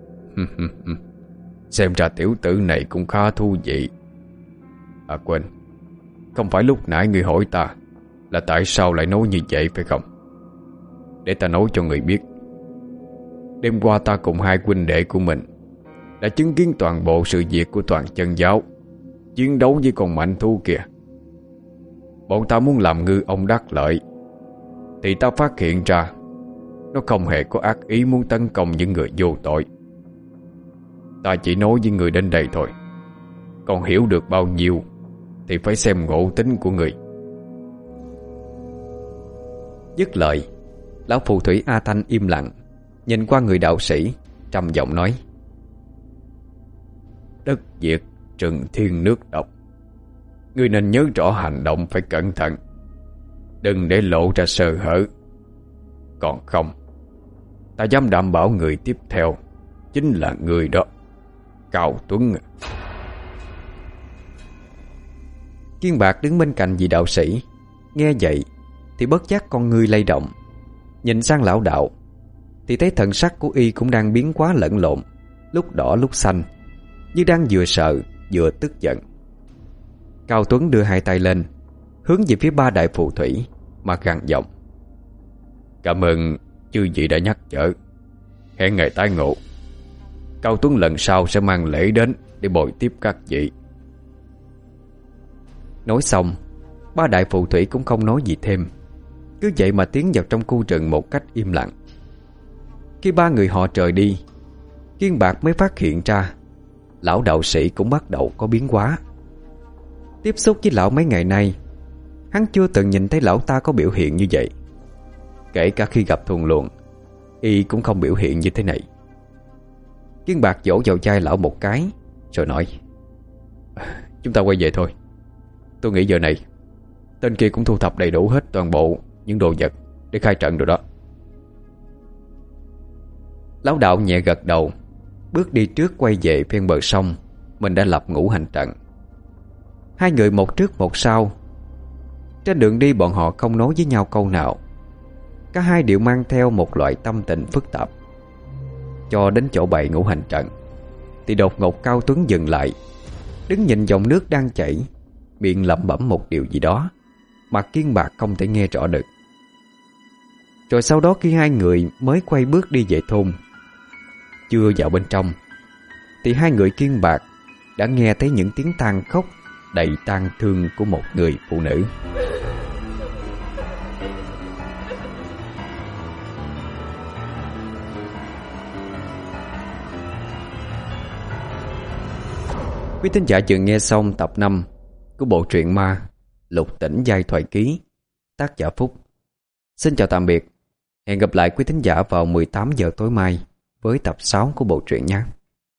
B: Xem ra tiểu tử này cũng khá thú vị. À quên, không phải lúc nãy người hỏi ta là tại sao lại nói như vậy phải không? Để ta nói cho người biết. Đêm qua ta cùng hai huynh đệ của mình đã chứng kiến toàn bộ sự việc của toàn chân giáo chiến đấu với con mạnh thú kia. Bọn ta muốn làm ngư ông đắc lợi thì ta phát hiện ra nó không hề có ác ý muốn tấn công những người vô tội. Ta chỉ nói với người đến đây thôi, còn hiểu được bao nhiêu thì phải xem ngộ tính của người.
A: Dứt lời, lão phù thủy A Thanh im lặng, nhìn qua người đạo sĩ, trầm giọng nói:
B: Đất diệt, rừng thiên nước độc. Ngươi nên nhớ rõ hành động phải cẩn thận, đừng để lộ ra sơ hở. Còn không, ta dám đảm bảo người tiếp theo chính là người đó, Cao Tuấn.
A: Kiên Bạc đứng bên cạnh vị đạo sĩ, nghe vậy thì bất giác con ngươi lay động, nhìn sang lão đạo thì thấy thần sắc của y cũng đang biến hóa lẫn lộn, lúc đỏ lúc xanh, như đang vừa sợ vừa tức giận. Cao Tuấn đưa hai tay lên, hướng về phía ba đại phù thủy mà gằn giọng:
B: Cảm ơn chư vị đã nhắc nhở. Hẹn ngày tái ngộ, Cao Tuấn lần sau sẽ mang lễ đến để bồi tiếp các vị.
A: Nói xong, ba đại phù thủy cũng không nói gì thêm, cứ vậy mà tiến vào trong khu rừng một cách im lặng. Khi ba người họ rời đi, Kiên Bạc mới phát hiện ra lão đạo sĩ cũng bắt đầu có biến hóa. Tiếp xúc với lão mấy ngày nay, hắn chưa từng nhìn thấy lão ta có biểu hiện như vậy. Kể cả khi gặp thuần luận, y cũng không biểu hiện như thế này. Kiên Bạc vỗ vào vai lão một cái rồi nói:
B: Chúng ta quay về thôi. Tôi nghĩ giờ này tên kia cũng thu thập đầy đủ hết toàn bộ những đồ vật để khai trận rồi đó.
A: Lão đạo nhẹ gật đầu, bước đi trước quay về ven bờ sông mình đã lập ngũ hành trận. Hai người một trước một sau. Trên đường đi bọn họ không nói với nhau câu nào. Cả hai đều mang theo một loại tâm tình phức tạp. Cho đến chỗ bày ngũ hành trận thì đột ngột Cao Tuấn dừng lại, đứng nhìn dòng nước đang chảy, miệng lẩm bẩm một điều gì đó mà Kiên Bạc không thể nghe rõ được. Rồi sau đó khi hai người mới quay bước đi về thôn, chưa vào bên trong thì hai người Kiên Bạc đã nghe thấy những tiếng than khóc đầy tang thương của một người phụ nữ. Quý thính giả vừa nghe xong tập năm của bộ truyện ma Lục Tỉnh Giai Thoại Ký, tác giả Phúc. Xin chào tạm biệt. Hẹn gặp lại quý thính giả vào mười tám giờ tối mai với tập sáu của bộ truyện nhé.